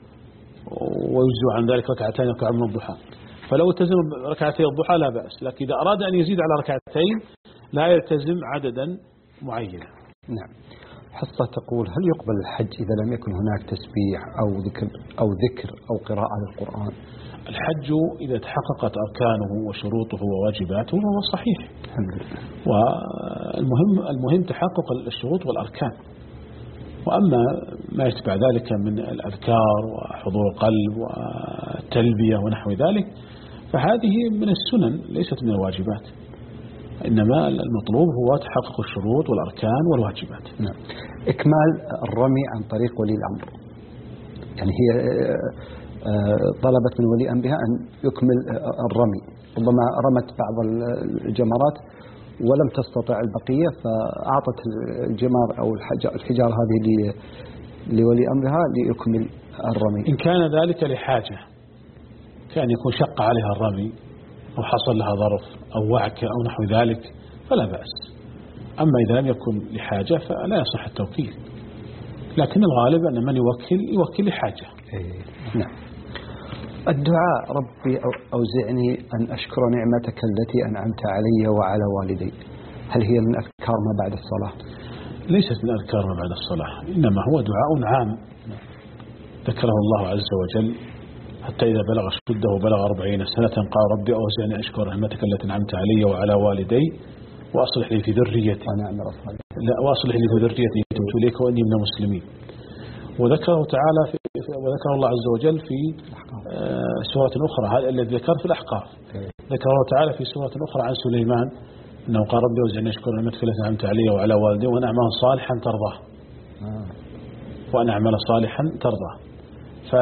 ويجزء عن ذلك ركعتين يركع من الضحى. فلو التزم ركعتي الضحى لا بأس، لكن إذا أراد أن يزيد على ركعتين لا يلتزم عددا معينا. نعم. حصة تقول: هل يقبل الحج إذا لم يكن هناك تسبيح أو ذكر أو ذكر أو قراءة للقرآن؟ الحج إذا تحققت أركانه وشروطه وواجباته فهو صحيح. الحمد لله. والمهم المهم تحقق الشروط والأركان، وأما ما يتبع ذلك من الأذكار وحضور القلب والتلبية ونحو ذلك فهذه من السنن ليست من الواجبات، إنما المطلوب هو تحقق الشروط والأركان والواجبات. نعم. إكمال الرمي عن طريق ولي الأمر، يعني هي طلبت من ولي أمرها أن يكمل الرمي، ربما رمت بعض الجمرات ولم تستطع البقية فأعطت الجمار أو الحجار هذه لولي أمرها ليكمل الرمي. إن كان ذلك لحاجة، كان يكون شق عليها الرمي أو حصل لها ظرف أو وعكة أو نحو ذلك فلا بأس. أما إذا لم يكن لحاجة فلا يصح التوكيل، لكن الغالب أن من يوكل يوكل لحاجة. نعم. الدعاء: ربي أوزعني أن أشكر نعمتك التي أنعمت علي وعلى والدي، هل هي من أذكار ما بعد الصلاة؟ ليست من أذكار ما بعد الصلاة، إنما هو دعاء عام ذكره الله عز وجل حتى إذا بلغ شده وبلغ أربعين سنة قال ربي أوزعني أشكر نعمتك التي أنعمت علي وعلى والدي وأصلح لي في ذريتي لا وأصلح لي في ذريتي تبت إليك وإني من المسلمين. وذكره تعالى في وذكر الله عز وجل في سورة أخرى، هذا الذي ذكر في الأحقاف. ذكره تعالى في سورة أخرى عن سليمان أنه قال ربي أوزعني أشكر نعمتك التي أنعمت علي وعلى والدي وأن أعمل صالحا ترضاه وأن أعمل صالحا ترضاه. ف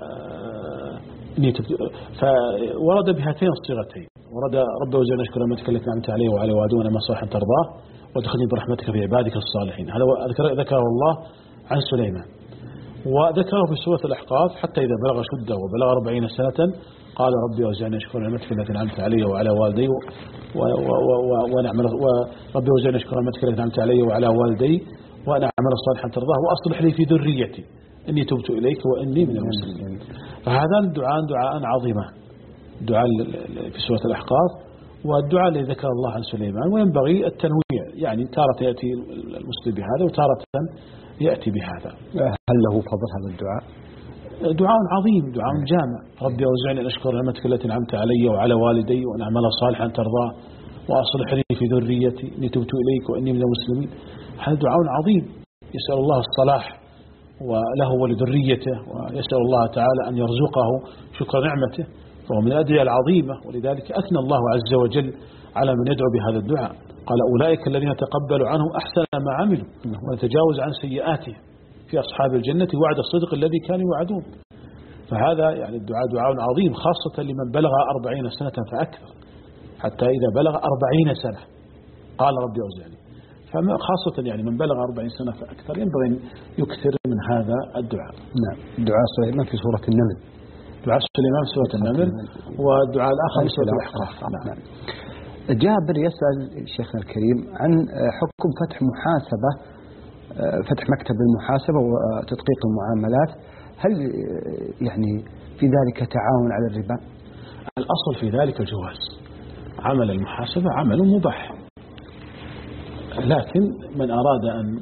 فورد بهاتين الصيغتين، ورد رب وجل أشكر نعمتك التي أنعمت عليه وعلى والدي وأنا ما صالحا ترضاه وادخلني برحمتك في عبادك الصالحين. هذا ذكره الله عن سليمان. وذكره في سورة الأحقاف حتى إذا بلغ شده وبلغ أربعين سنة قال ربي وجل أشكر نعمتك التي أنعمت علي وعلى والدي ونعمل وربي وجل أشكر نعمتك التي أنعمت علي وعلى والدي وأنا أعمل صالحا ترضاه وأصلح لي في ذريتي إني تبت إليك وإني من المسلمين. فهذا الدعاء دعاء عظيمة، دعاء في سورة الأحقاف والدعاء الذي ذكر الله عن سليمان. وينبغي التنويع، يعني تارة يأتي المسلم بهذا وتارة يأتي بهذا. هل له فضل هذا الدعاء؟ دعاء عظيم، دعاء جامع. ربي أوزعني أن أشكر نعمتك التي أنعمت علي وعلى والدي وأن أعمل صالحا ترضاه وأصلح لي في ذريتي إني تبت إليك وإني من المسلمين. هذا دعاء عظيم يسأل الله الصلاح وله ولذريته، ويسأل الله تعالى أن يرزقه شكر نعمته، فهو من الأدعية العظيمة. ولذلك أثنى الله عز وجل على من يدعو بهذا الدعاء، قال أولئك الذين نتقبل عنهم أحسن ما عملوا ونتجاوز عن سيئاتهم في أصحاب الجنة وعد الصدق الذي كانوا يوعدون. فهذا يعني الدعاء دعاء عظيم خاصة لمن بلغ أربعين سنة فأكثر، حتى إذا بلغ أربعين سنة قال ربي أوزعني. فما خاصة يعني من بلغ أربعين سنة فأكثر ينبغي أن يكثر من هذا الدعاء. نعم. دعاء سليمان في سورة النمل. دعاء سليمان في سورة النمل والدعاء الآخر في سورة الأحقاف. نعم. جابر يسأل شيخنا الكريم عن حكم فتح محاسبة، فتح مكتب المحاسبة وتدقيق المعاملات، هل يعني في ذلك تعاون على الربا؟ الأصل في ذلك الجواز. عمل المحاسبة عمل مباح، لكن من أراد أن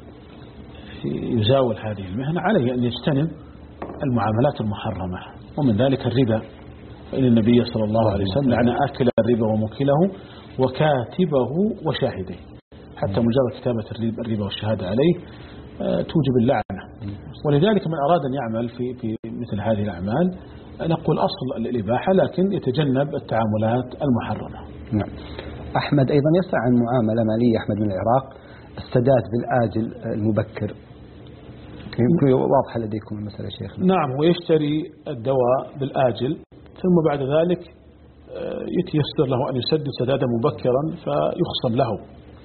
يزاول هذه المهنة عليه أن يجتنب المعاملات المحرمة، ومن ذلك الربا، فإن النبي صلى الله عليه وسلم لعن آكل الربا وموكله وكاتبه وشاهده، حتى مجرد كتابة الربا والشهادة عليه توجب اللعنة. ولذلك من أراد أن يعمل في في مثل هذه الأعمال نقول أصل الإباحة، لكن يتجنب التعاملات المحرمة. نعم. أحمد أيضا يسأل عن معاملة مالية، أحمد من العراق، السداد بالآجل المبكر. يمكن واضحة لديكم المسألة شيخنا؟ نعم، ويشتري الدواء بالآجل ثم بعد ذلك يتيسر له أن يسدد سدادا مبكرا فيخصم له.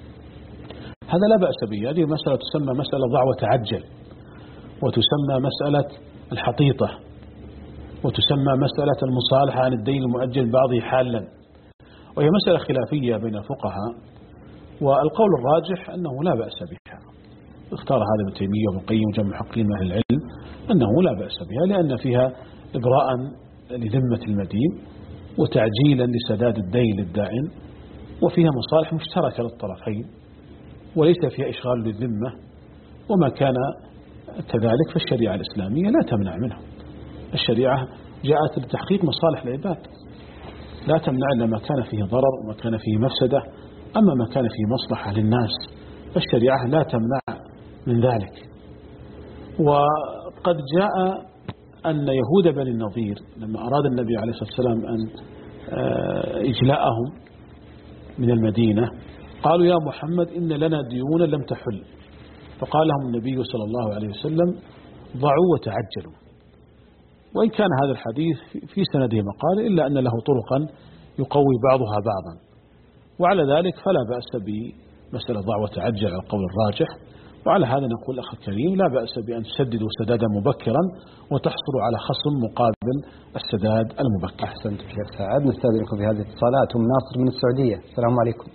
هذا لا بأس به. هذه مسألة تسمى مسألة ضع وتعجل، وتسمى مسألة الحطيطة، وتسمى مسألة المصالحة عن الدين المؤجل بعضه حالا، وهي مسألة خلافية بين الفقهاء، والقول الراجح أنه لا بأس بها. اختار هذا ابن تيمية وابن القيم وجمع محققين من أهل العلم أنه لا بأس بها، لأن فيها إبراء لذمة المدين وتعجيلا لسداد الدين للدائن، وفيها مصالح مشتركة للطرفين وليس فيها إشغال للذمة. وما كان كذلك فالشريعة الإسلامية لا تمنع منه. الشريعة جاءت لتحقيق مصالح العباد، لا تمنع إلا ما كان فيه ضرر وما كان فيه مفسدة. أما ما كان فيه مصلحة للناس فالشريعة لا تمنع من ذلك. وقد جاء أن يهود بني النضير لما أراد النبي عليه الصلاة والسلام أن إجلاءهم من المدينة قالوا يا محمد إن لنا ديونا لم تحل، فقال لهم النبي صلى الله عليه وسلم ضعوا وتعجلوا. وإن كان هذا الحديث في سنده مقال إلا أن له طرقا يقوي بعضها بعضا، وعلى ذلك فلا بأس بمسألة ضع وتعجل على القول الراجح. وعلى هذا نقول أخي الكريم لا بأس بأن تسددوا سدادا مبكرا وتحصلوا على خصم مقابل السداد المبكر. أحسنت شيخ سعد. نستأذنكم في هذه الاتصالات. أم ناصر من السعودية، السلام عليكم.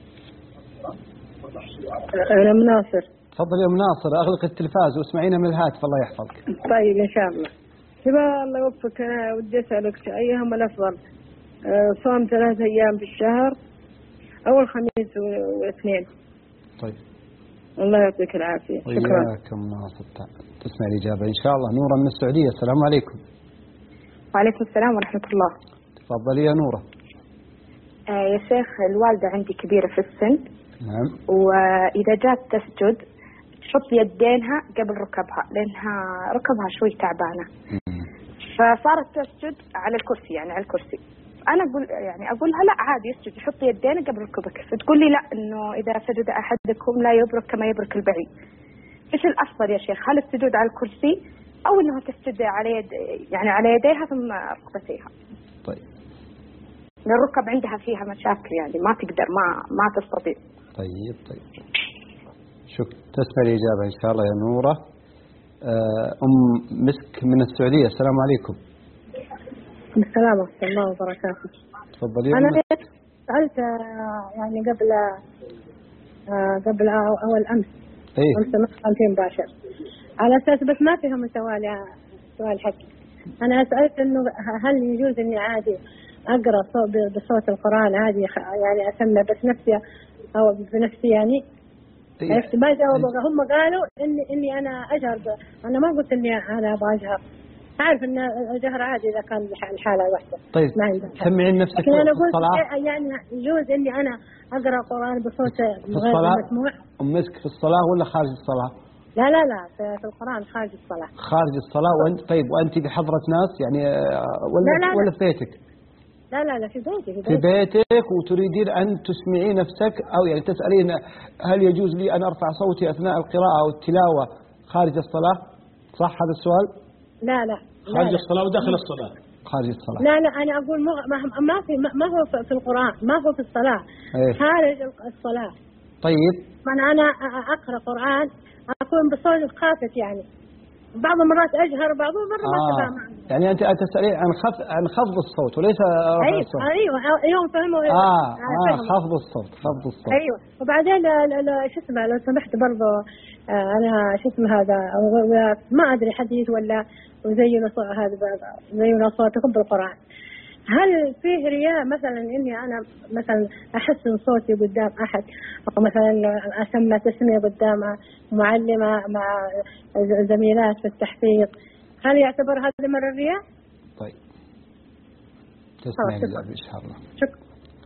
أنا أم ناصر. تفضل يا أم ناصر، أغلق التلفاز واسمعينا من الهاتف الله يحفظك. طيب إن شاء الله. هبة الله يوفقك، أنا ودي أسألك أيهما الأفضل، صوم ثلاث أيام في الشهر أو الخميس والاثنين؟ طيب الله يعطيك العافية. شكرا. وإياكم الله فتح. تسمع الإجابة إن شاء الله. نورة من السعودية، السلام عليكم. وعليكم السلام ورحمة الله. تفضلي يا نورة. آه يا شيخ، الوالدة عندي كبيرة في السن. نعم. وإذا جات تسجد تحط يدينها قبل ركبها لأنها ركبها شوي تعبانة. مم. فصارت تسجد على الكرسي، يعني على الكرسي. أنا أقول يعني أقولها لا عادي يسجد، يحط يدينه قبل ركبك. فتقول لي لا، إنه إذا سجد أحدكم لا يبرك كما يبرك البعير. إيش الأفضل يا شيخ؟ هل السجود على الكرسي أو إنها تسجد على يد يعني على يديها ثم ركبتيها؟ طيب. الركب عندها فيها مشاكل، يعني ما تقدر، ما ما تستطيع. طيب طيب. شكرا. تسمع الإجابة إن شاء الله يا نورة. أم مسك من السعودية، السلام عليكم. السلام ورحمة الله وبركاته. تفضلي. أنا سألت يعني قبل قبل أول أمس. إيه. أمس مثلا في مباشر على أساس بس ما فيها مساواة سؤال حقي. أنا سألت إنه هل يجوز إني عادي أقرأ بصوت القرآن عادي، يعني أسمع بس نفسي أو بنفسي يعني. إيه. عرفت ما جاوبوا، هم قالوا إني إني أنا أجهر. أنا ما قلت إني أنا أبغى أجهر، أعرف إن الجهر عادي إذا كان الحالة واحدة. طيب سمعين نفسك في الصلاة. يعني يجوز إني أنا أقرأ قرآن بصوت غير مسموع. أمسك في الصلاة ولا خارج الصلاة؟ لا لا لا في القرآن خارج الصلاة. خارج الصلاة. وأنت طيب وأنت بحضرة ناس يعني ولا لا لا ولا لا. في بيتك؟ لا لا لا في بيتي. في بيتك وتريدين أن تسمعي نفسك أو يعني تسألين هل يجوز لي أن أرفع صوتي أثناء القراءة أو التلاوة خارج الصلاة؟ صح هذا السؤال؟ لا لا. خارج لا الصلاة وداخل الصلاة. خارج الصلاة. لا لا أنا أقول ما ما في ما هو في القرآن، ما هو في الصلاة. أيه. خارج الصلاة. طيب. من أنا أقرأ قرآن أكون بصوت خافت، يعني بعض المرات أجهر بعض المرات ما آه. تفهم. يعني أنت تسألين عن خف عن خفض الصوت وليس رفع أيوة الصوت. أيوة أيوة فهموا. آه آه خفض الصوت خفض الصوت. أيوة. وبعدين شو اسمه لو سمحت برضه أنا شو اسمه هذا ما أدري حديث ولا وزينا هذا زينا صوتكم بالقرآن. هل فيه رياء مثلا إني أنا مثلا أحسن صوتي قدام أحد أو مثلا أسمى تسمية قدام معلمة مع زميلات في التحقيق، هل يعتبر هذا من الرياء؟ طيب تسمعي الإجابة إن شاء الله. شكرا.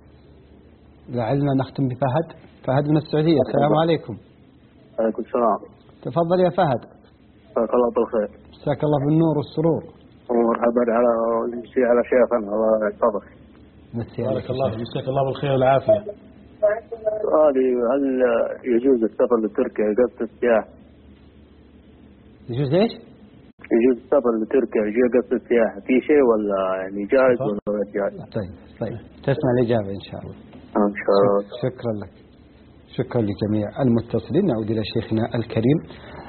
لعلنا نختم بفهد. فهد من السعودية، السلام عليكم. عليكم السلام. تفضل يا فهد. مساك الله بالخير. مساك الله بالنور والسرور. ومرحبا على مسي على شيخنا الله يحفظك. بارك الله فيك. مساك الله بالخير والعافية. سؤالي هل يجوز السفر لتركيا قصد السياحة؟ يجوز ايش؟ يجوز السفر لتركيا قصد السياحة في شيء ولا يعني جائز ولا غير جائز؟ طيب طيب تسمع الإجابة إن شاء الله. إن شاء الله. شكرا لك. شكرا لجميع المتصلين. نعود إلى شيخنا الكريم.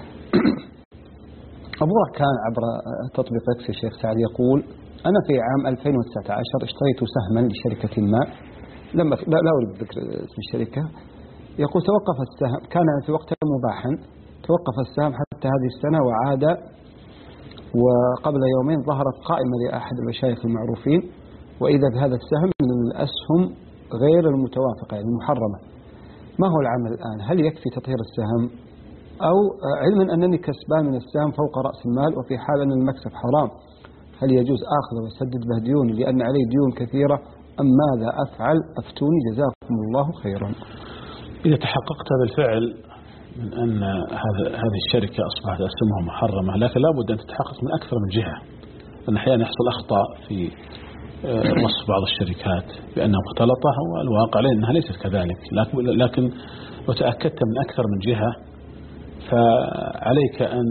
أبو كان عبر تطبيق اكس الشيخ سعد يقول أنا في عام ألفين وتسعة عشر اشتريت سهما لشركة ما لما لا, لا أريد ذكر اسم الشركة. يقول توقف السهم، كان في وقت مباحا، توقف السهم حتى هذه السنة وعاد، وقبل يومين ظهرت قائمة لأحد المشايخ المعروفين وإذا بهذا السهم من الأسهم غير المتوافقة يعني محرمة. ما هو العمل الآن؟ هل يكفي تطهير السهم أو علما أنني كسبان من السهم فوق رأس المال وفي حال أن المكسب حرام هل يجوز أخذه وسدد به ديوني لأن علي ديون كثيرة أم ماذا أفعل؟ أفتوني جزاكم الله خيرا. إذا تحققت بالفعل من أن هذه الشركة أصبحت أسهمها محرمة، لكن لابد أن تتحقق من أكثر من جهة، لأن أحيانا يحصل أخطاء في وصف بعض الشركات بأنها مختلطة والواقع عليه أنها ليست كذلك، لكن لو تأكدت من أكثر من جهة فعليك أن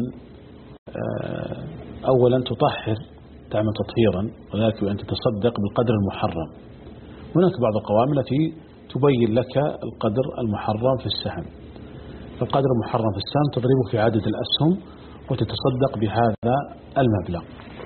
أولا تطهر، تعمل تطهيرا، وذلك أن تتصدق بالقدر المحرم. هناك بعض القوائم التي تبين لك القدر المحرم في السهم، فالقدر المحرم في السهم تضربه في عدد الأسهم وتتصدق بهذا المبلغ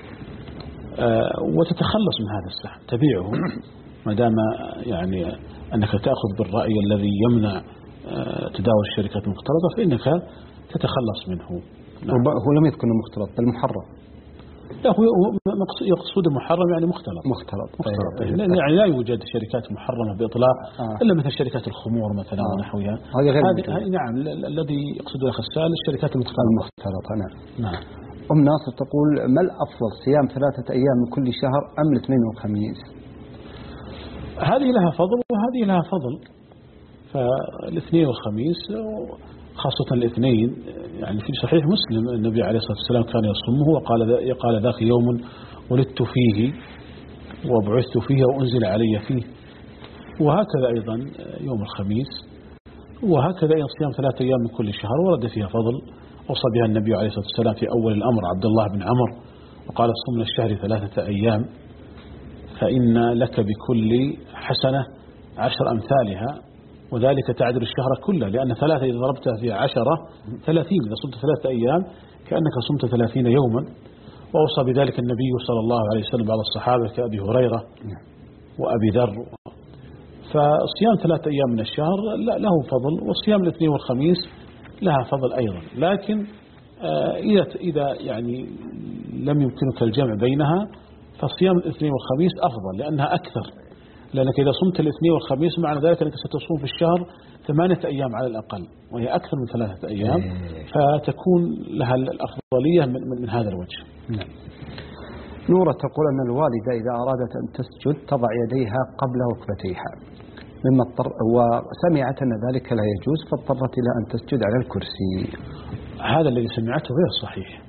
وتتخلص من هذا السهم، تبيعه ما دام يعني أنك تأخذ بالرأي الذي يمنع تداول الشركات المختلطة فإنك تتخلص منه. نعم. هو لم يذكر مختلط بل محرم. لا هو يقصد محرم يعني مختلط مختلط مختلط يعني, يعني لا يوجد شركات محرمة بإطلاق آه. إلا مثل شركات الخمور مثلا آه. ونحوها. هذه غير هذه نعم الذي يقصد الخسال الشركات المختلطة. نعم. نعم. أم ناصر تقول ما الأفضل صيام ثلاثة أيام من كل شهر أم الاثنين والخميس؟ هذه لها فضل وهذه لها فضل. فالاثنين والخميس خاصة الاثنين يعني في صحيح مسلم النبي عليه الصلاة والسلام كان يصومه وقال قال ذاك يوم ولدت فيه وبعثت فيه وأنزل علي فيه. وهكذا أيضا يوم الخميس وهكذا أيضا صيام ثلاثة أيام من كل شهر ورد فيها فضل. أوصى بها النبي عليه الصلاة والسلام في أول الأمر عبد الله بن عمر وقال صم من الشهر ثلاثة أيام فإن لك بكل حسنة عشر أمثالها وذلك تعدل الشهر كله لأن ثلاثة إذا ضربتها في عشرة ثلاثين إذا صمت ثلاثة أيام كأنك صمت ثلاثين يوما. وأوصى بذلك النبي صلى الله عليه وسلم بعض الصحابة كأبي هريرة وأبي ذر. فصيام ثلاثة أيام من الشهر له فضل وصيام الاثنين والخميس لها فضل أيضا. لكن إذا إذا يعني لم يمكنك الجمع بينها فصيام الاثنين والخميس أفضل لأنها أكثر. لأنك إذا صمت الاثنين والخميس معنى ذلك أنك ستصوم في الشهر ثمانية أيام على الأقل وهي أكثر من ثلاثة أيام فتكون لها الأفضلية من, من, من هذا الوجه. نعم. نورة تقول أن الوالدة إذا أرادت أن تسجد تضع يديها قبل ركبتيها مما اضطر وسمعت أن ذلك لا يجوز فاضطرت إلى أن تسجد على الكرسي. هذا الذي سمعته غير صحيح.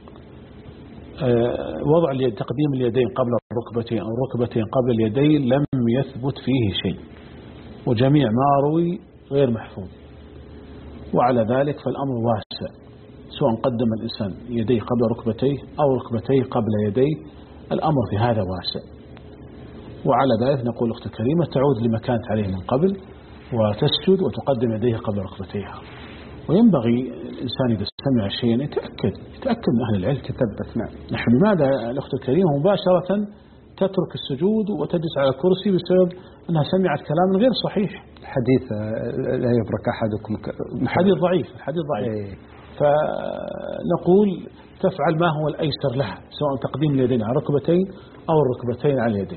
وضع اليد تقديم اليدين قبل الركبتين أو الركبتين قبل اليدين لم يثبت فيه شيء وجميع ما روي غير محفوظ. وعلى ذلك فالأمر واسع سواء قدم الإنسان يديه قبل ركبتيه أو ركبتيه قبل يديه الأمر في هذا واسع. وعلى ذلك نقول أخت كريمة تعود لما كانت عليه من قبل وتسجد وتقدم يديه قبل ركبتيها. وينبغي الإنسان إذا سمع شيئا يتأكد يتأكد من أهل العلم تثبت. نعم. نحن لماذا الأخت الكريمة مباشرة تترك السجود وتجلس على الكرسي بسبب أنها سمعت كلام غير صحيح حديث لا يبرك أحدكم حديث ضعيف حديث ضعيف ايه. فنقول تفعل ما هو الأيسر لها سواء تقديم اليدين على الركبتين أو الركبتين على اليدين.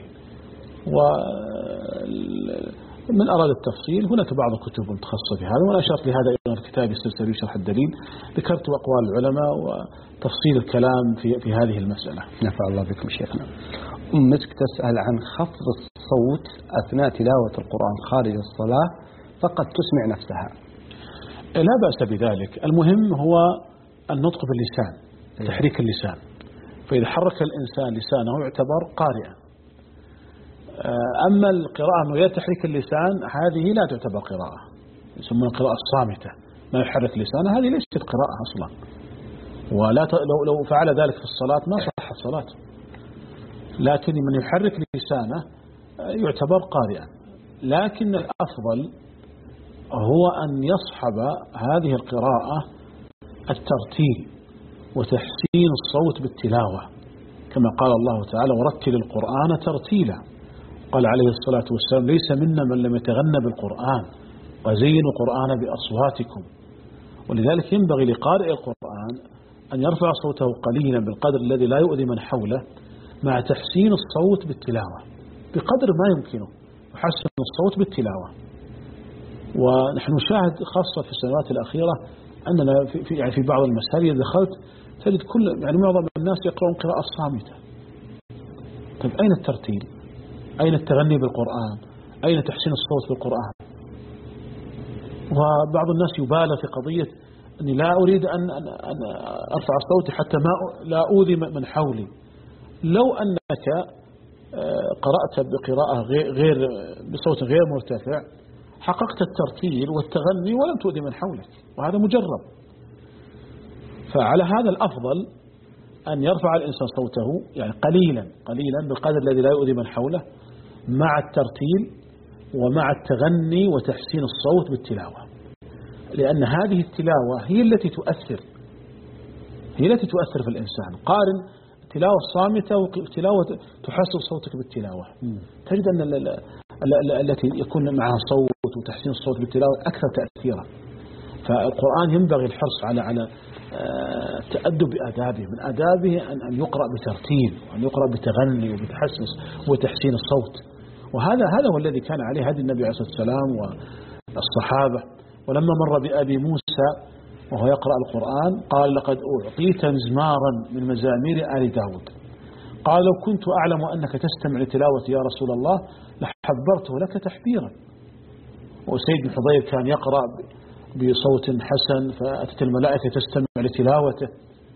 ومن أراد التفصيل هناك بعض الكتب المتخصصة في هذا وأنا أشرت لهذا أيضا في كتابي السلسلة شرح الدليل ذكرت أقوال العلماء وتفصيل الكلام في في هذه المسألة. نفع الله بكم شيخنا. أمتك تسأل عن خفض الصوت أثناء تلاوة القرآن خارج الصلاة فقد تسمع نفسها. لا بأس بذلك. المهم هو النطق باللسان تحريك اللسان. فإذا حرك الإنسان لسانه يعتبر قارئا. أما القراءة من غير تحريك اللسان هذه لا تعتبر قراءة يسمونها القراءة الصامتة ما يحرك لسانه هذه ليست قراءة أصلا. ولا ت... لو لو فعل ذلك في الصلاة ما صحت صلاته. لكن من يحرك لسانه يعتبر قارئا. لكن الأفضل هو أن يصحب هذه القراءة الترتيل وتحسين الصوت بالتلاوة كما قال الله تعالى ورتل القرآن ترتيلا. قال عليه الصلاة والسلام ليس منا من لم يتغنى بالقرآن وزينوا القرآن بأصواتكم. ولذلك ينبغي لقارئ القرآن أن يرفع صوته قليلا بالقدر الذي لا يؤذي من حوله مع تحسين الصوت بالتلاوة بقدر ما يمكنه يحسن الصوت بالتلاوة. ونحن نشاهد خاصة في السنوات الأخيرة أننا في, في, يعني في بعض المساجد دخلت تجد كل يعني معظم الناس يقرؤون قراءة صامتة. طيب أين الترتيل؟ أين التغني بالقرآن؟ أين تحسين الصوت بالقرآن؟ وبعض الناس يبالغ في قضية أني لا أريد أن, أن, أن أرفع صوتي حتى ما لا أؤذي من حولي. لو أنك قرأت بقراءة غير بصوت غير مرتفع حققت الترتيل والتغني ولم تؤذي من حولك وهذا مجرب. فعلى هذا الأفضل أن يرفع الإنسان صوته يعني قليلا قليلا بالقدر الذي لا يؤذي من حوله مع الترتيل ومع التغني وتحسين الصوت بالتلاوة. لأن هذه التلاوة هي التي تؤثر هي التي تؤثر في الإنسان. قارن التلاوة الصامتة وتلاوة تحسن صوتك بالتلاوة تجد أن التي يكون معها صوت وتحسين الصوت بالتلاوة أكثر تأثيرا. فالقرآن ينبغي الحرص على على تأدب بآدابه. من آدابه أن يقرأ بترتيل وأن يقرأ بتغني وبتحسس وتحسين الصوت. وهذا هذا هو الذي كان عليه هدي النبي عليه الصلاة والسلام والصحابة. ولما مر بأبي موسى وهو يقرأ القرآن قال لقد أعطيت مزمارا من مزامير آل داود. قال لو كنت أعلم أنك تستمع لتلاوتي يا رسول الله لحبرته لك تحبيرا. وسيد بن حضير كان يقرأ بصوت حسن فأتت الملائكة تستمع لتلاوته.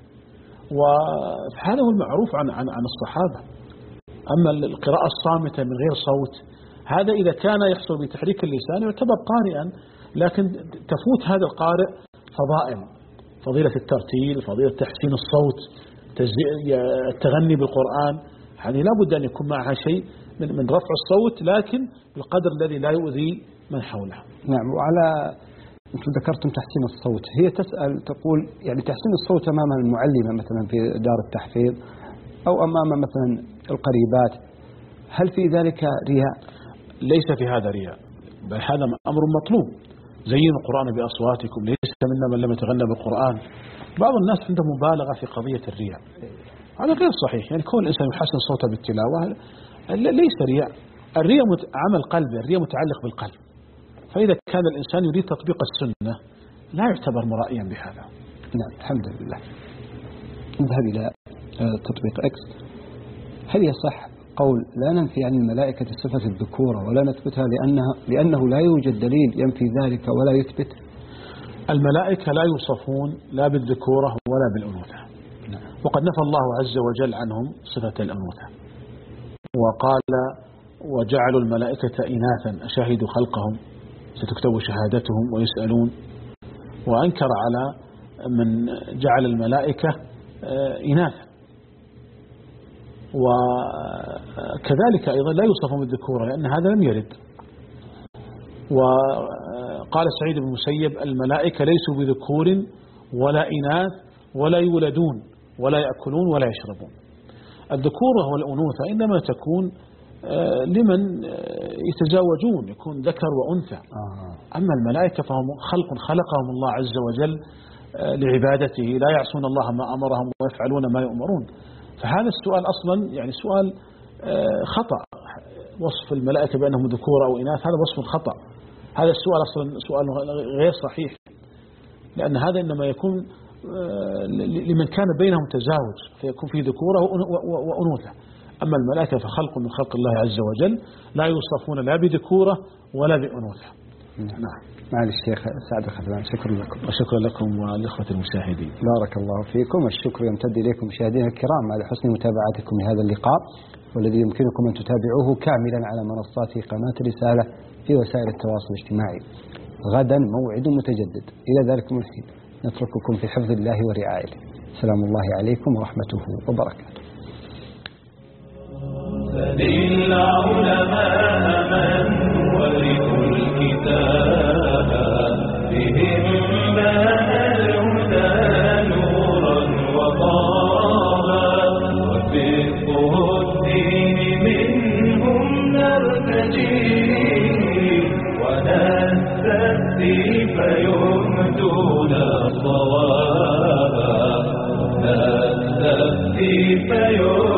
وهذا هو المعروف عن عن عن الصحابة. أما القراءة الصامتة من غير صوت هذا إذا كان يحصل بتحريك اللسان يعتبر قارئا، لكن تفوت هذا القارئ فضائل، فضيلة الترتيل، فضيلة تحسين الصوت، التغني بالقرآن. هذه لا بد أن يكون معها شيء من من رفع الصوت لكن بالقدر الذي لا يؤذي من حوله. نعم. وعلى أنتم ذكرتم تحسين الصوت، هي تسأل تقول يعني تحسين الصوت أمام المعلمة مثلا في دار التحفيظ أو أمام مثلا القريبات، هل في ذلك رياء؟ ليس في هذا رياء، بل هذا أمر مطلوب. زينوا القرآن بأصواتكم ليس منا من لم يتغنى بالقرآن. بعض الناس عنده مبالغة في قضية الرياء، هذا غير صحيح. يعني كون الإنسان يحسن صوته بالتلاوة ليس رياء. الرياء عمل قلبي، الرياء متعلق بالقلب. فإذا كان الإنسان يريد تطبيق السنة لا يعتبر مرائيا بهذا. نعم الحمد لله. نذهب إلى تطبيق إكس. هل يصح قول لا ننفي عن الملائكة صفة الذكورة ولا نثبتها لأنها لأنه لا يوجد دليل ينفي ذلك ولا يثبت؟ الملائكة لا يوصفون لا بالذكورة ولا بالأنوثة. نعم. وقد نفى الله عز وجل عنهم صفة الأنوثة وقال وجعلوا الملائكة إناثا أشهدوا خلقهم ستكتب شهادتهم ويسألون. وأنكر على من جعل الملائكة إناثا. وكذلك أيضا لا يوصفهم بالذكورة لأن هذا لم يرد. وقال سعيد بن المسيب الملائكة ليسوا بذكور ولا إناث ولا يولدون ولا يأكلون ولا يشربون. الذكورة والأنوثة إنما تكون لمن يتزاوجون يكون ذكر وأنثى. أما الملائكة فهم خلق خلقهم الله عز وجل لعبادته لا يعصون الله ما أمرهم ويفعلون ما يؤمرون. فهذا السؤال أصلا يعني سؤال خطأ. وصف الملائكة بأنهم ذكور أو إناث هذا وصف خطأ. هذا السؤال أصلا سؤال غير صحيح، لأن هذا إنما يكون لمن كان بينهم تزاوج فيكون فيه ذكورة وأنوثة. أما الملائكة فخلق من خلق الله عز وجل لا يوصفون لا بذكورة ولا بأنوثة. نعم. معالي الشيخ سعد الخذلان شكرا لكم. وشكرا لكم والإخوة المشاهدين. بارك الله فيكم. الشكر يمتد إليكم مشاهدينا الكرام على حسن متابعتكم لهذا اللقاء والذي يمكنكم أن تتابعوه كاملا على منصات قناة رسالة في وسائل التواصل الاجتماعي. غدا موعد متجدد. إلى ذلك الحين نترككم في حفظ الله ورعايته. سلام الله عليكم ورحمته وبركاته. للعلماء من ورثوا الكتاب بهم بان الهدى نورا وطابا وفقه الدين منهم نرتجي ونستفتي فيهدون الصوابا نستفتي فيهدون